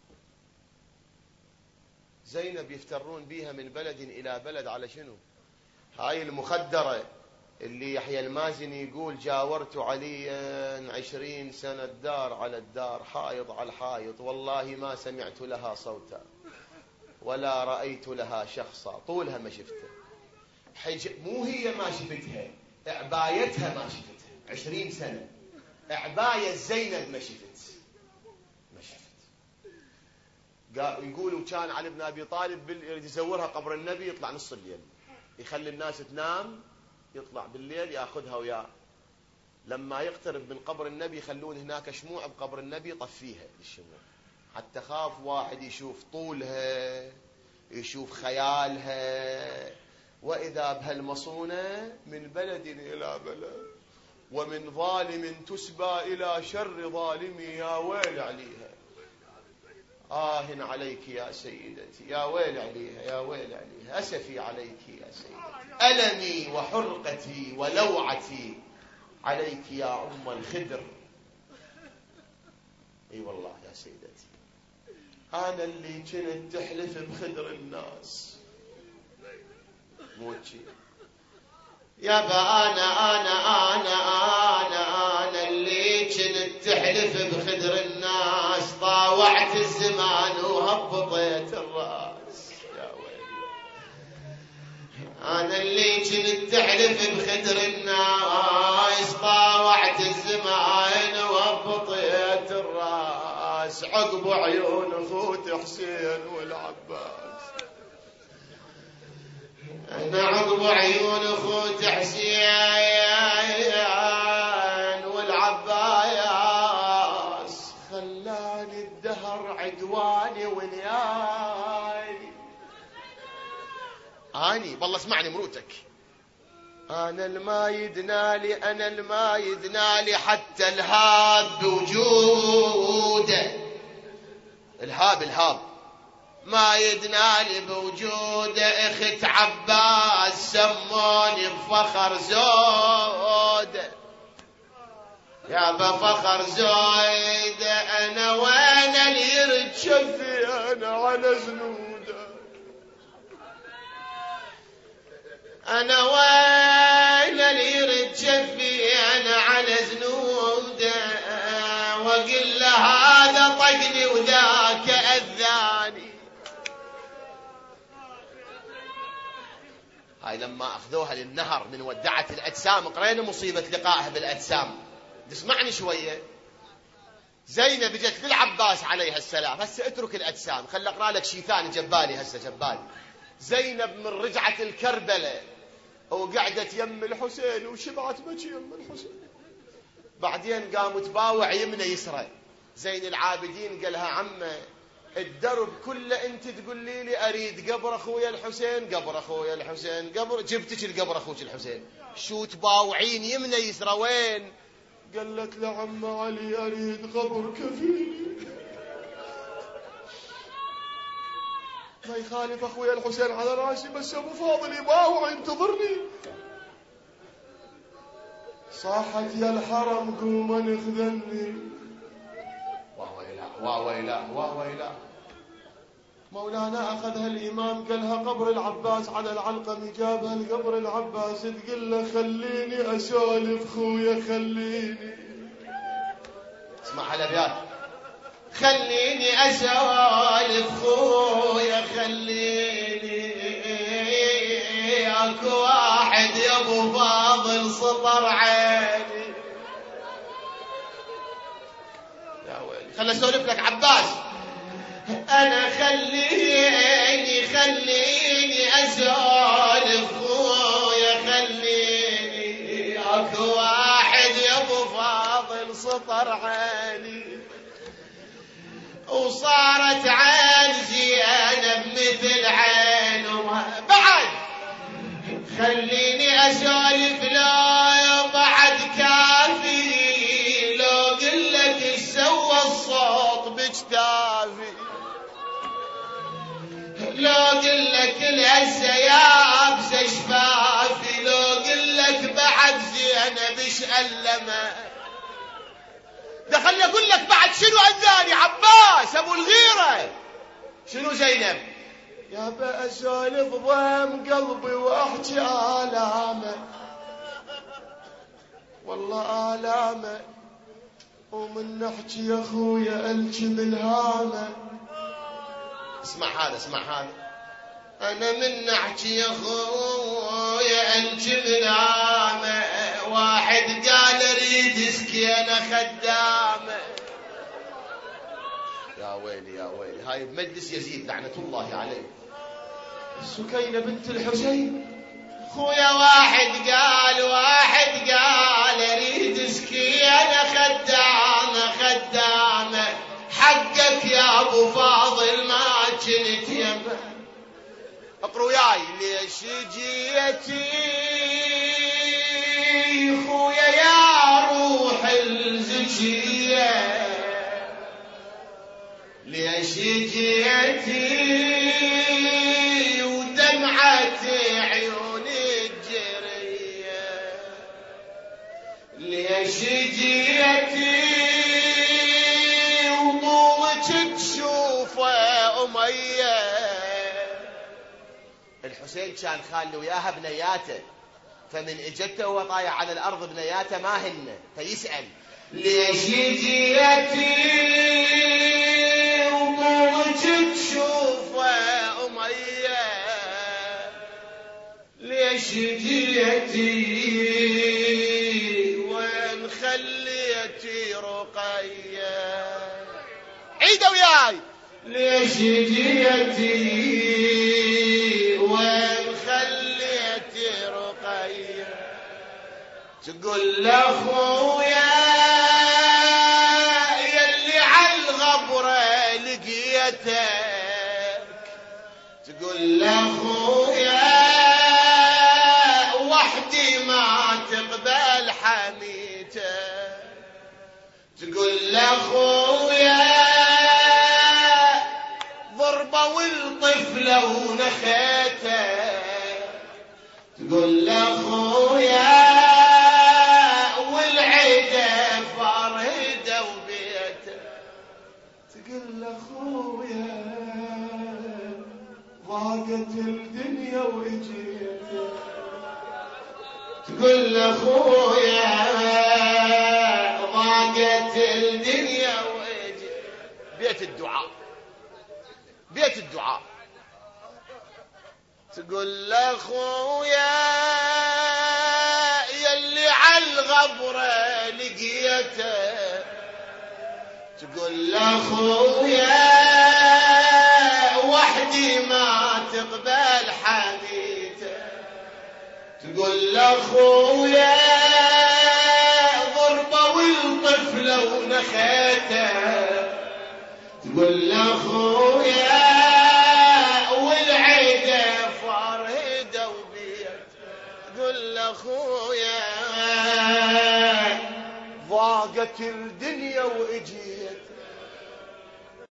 زينب يفترون بيها من بلد إلى بلد على شنو؟ هاي المخدرة اللي يحيى المازني يقول جاورت عليا 20 سنة الدار على الدار، حائض على الحائط، والله ما سمعت لها صوتا ولا رأيت لها شخصا. طولها ما شفته، مو هي ما شفتها، عبايتها ما شفتها. 20 سنة عباية زينب ما شفت. يقولوا كان علي بن أبي طالب يريد يزورها قبر النبي، يطلع نص الليل يخلي الناس تنام، يطلع بالليل ياخذها وياه. لما يقترب من قبر النبي يخلون هناك شموع بقبر النبي يطفيها للشموع، حتى خاف واحد يشوف طولها، يشوف خيالها. وإذا بهالمصونة من بلد إلى بلد، ومن ظالم تسبى إلى شر ظالم، يا ويل عليها، عليك يا سيدتي، يا ويل عليها، يا ويل عليها، أسفي عليك يا سيدتي، ألمي وحرقتي ولوعتي عليك يا أم الخدر. اي والله يا سيدتي، أنا اللي كنت تحلف بخدر الناس، موتشي يابا، أنا اللي كنت تحلف بخدر الناس، طاوعت الزمان وهبطيت الرأس، يا ويلي. أنا اللي كنت تحلف بخدر الناس، طاوعت الزمان وهبطيت الرأس، عقب عيون أخوت حسين والعباس. أنا عقب عيون أخوت حسين والعباس، خلاني الدهر عدواني وليالي. والله اسمعني مروتك، أنا المايد نالي حتى الهاب بوجوده، الهاب ما يدنالي بوجوده. اخت عباس سموني بفخر زوده، يا بفخر زوده، انا وين اللي يرد شفي انا على زنوده، انا وين اللي يرد شفي انا على زنوده، وقل له هذا طقني وذاك اذاني. هاي لما أخذوها للنهر من ودعة الأجسام، قرينا مصيبة لقائها بالأجسام. تسمعني شوية، زينب جت للعباس عليها السلام، هسه اترك الأجسام، خل أقرأ لك شيء ثاني جبالي هسه جبالي. زينب من رجعة الكربلة وقعدت يم الحسين وشبعت بكي يم الحسين، بعدين قاموا تباوع يمنى يسرى. زين العابدين قالها عمه الدرب كله انت تقول لي اريد قبر اخويا الحسين، قبر اخويا الحسين، قبر، جبتك القبر اخوك الحسين، شو تباوعين يمنى يسرى وين؟ قالت لعم علي اريد قبر كفيلي. ما يخالف اخويا الحسين على راسي، بس ابو فاضل يباوع ينتظرني. صاحت يا الحرم قوم نخذني. واويلا واويلا. مولانا اخذها الامام قالها قبر العباس على العلقم، جابها القبر العباس تقول له خليني اسولف خويا خليني. اسمع الابيات. خليني اسولف خويا خليني، اكو واحد يا ابو فاضل سطر عيني. يا ويلي خلنا اسولف لك عباس. انا خليني اسولف خويا خليني، اكو واحد يا ابو فاضل سطر عيني، وصارت عيني انا بمثل عينه. بعد خليني اسولف لا بعد كافي، لو قلك ايش سوى الصوت بجتافي، لو قلك الهسه يابسه شفافي، لو قلك بعد زينب ايش ألمه. دخلني اقول لك بعد شنو اذاني عباس ابو الغيره، شنو زينب؟ يا بأسولف ضم قلبي واحكي آلامه، والله آلامه، ومن نحكي يا اخويا الجي بالهامه. اسمع هذا اسمع هذا. انا من نحكي يا اخويا الجي بالهامه، واحد قال اريد سكينه خدامه. يا ويلي يا ويلي، هاي بمجلس يزيد لعنه الله عليه. سكينه بنت الحسين خويا، واحد قال اريد سكينه خدامه، حقك يا ابو فاضل ما كنت يمه. اقروا وياي. ليش جيتي خويا يا روح الزكيه، ليش جيتي ودمعة عيوني الجريه، ليش جيتي وطولك تشوفه أمية. الحسين كان خالي وياها بنياته، فمن اجته وهو طايح على الارض بنياته ما هن، فيسأل ليش جيتي وطولك تشوفه أمية، ليش جيتي وين خليتي رقية. عيدوا وياي. ليش جيتي وين خليتي رقية، تقول لاخويا يلي عالغبرة لقيتك، تقول لاخويا وحدي ما تقبل حميتك، تقول لاخويا ضربة والطفلة ونخيته، تقول لاخويا والعيدة فارهدة وبيته، تقول لاخويا ضاقت الدنيا واجيته، تقول لاخويا ضاقت الدنيا واجيته. بيت الدعاء بيت الدعاء. تقول لاخويا يلي عالغبرة لقيته، تقول لاخويا وحدي ما تقبل حميته، تقول لاخويا ضربة والطفلة ونخيته، تقول لاخويا ضاقت الدنيا واجيت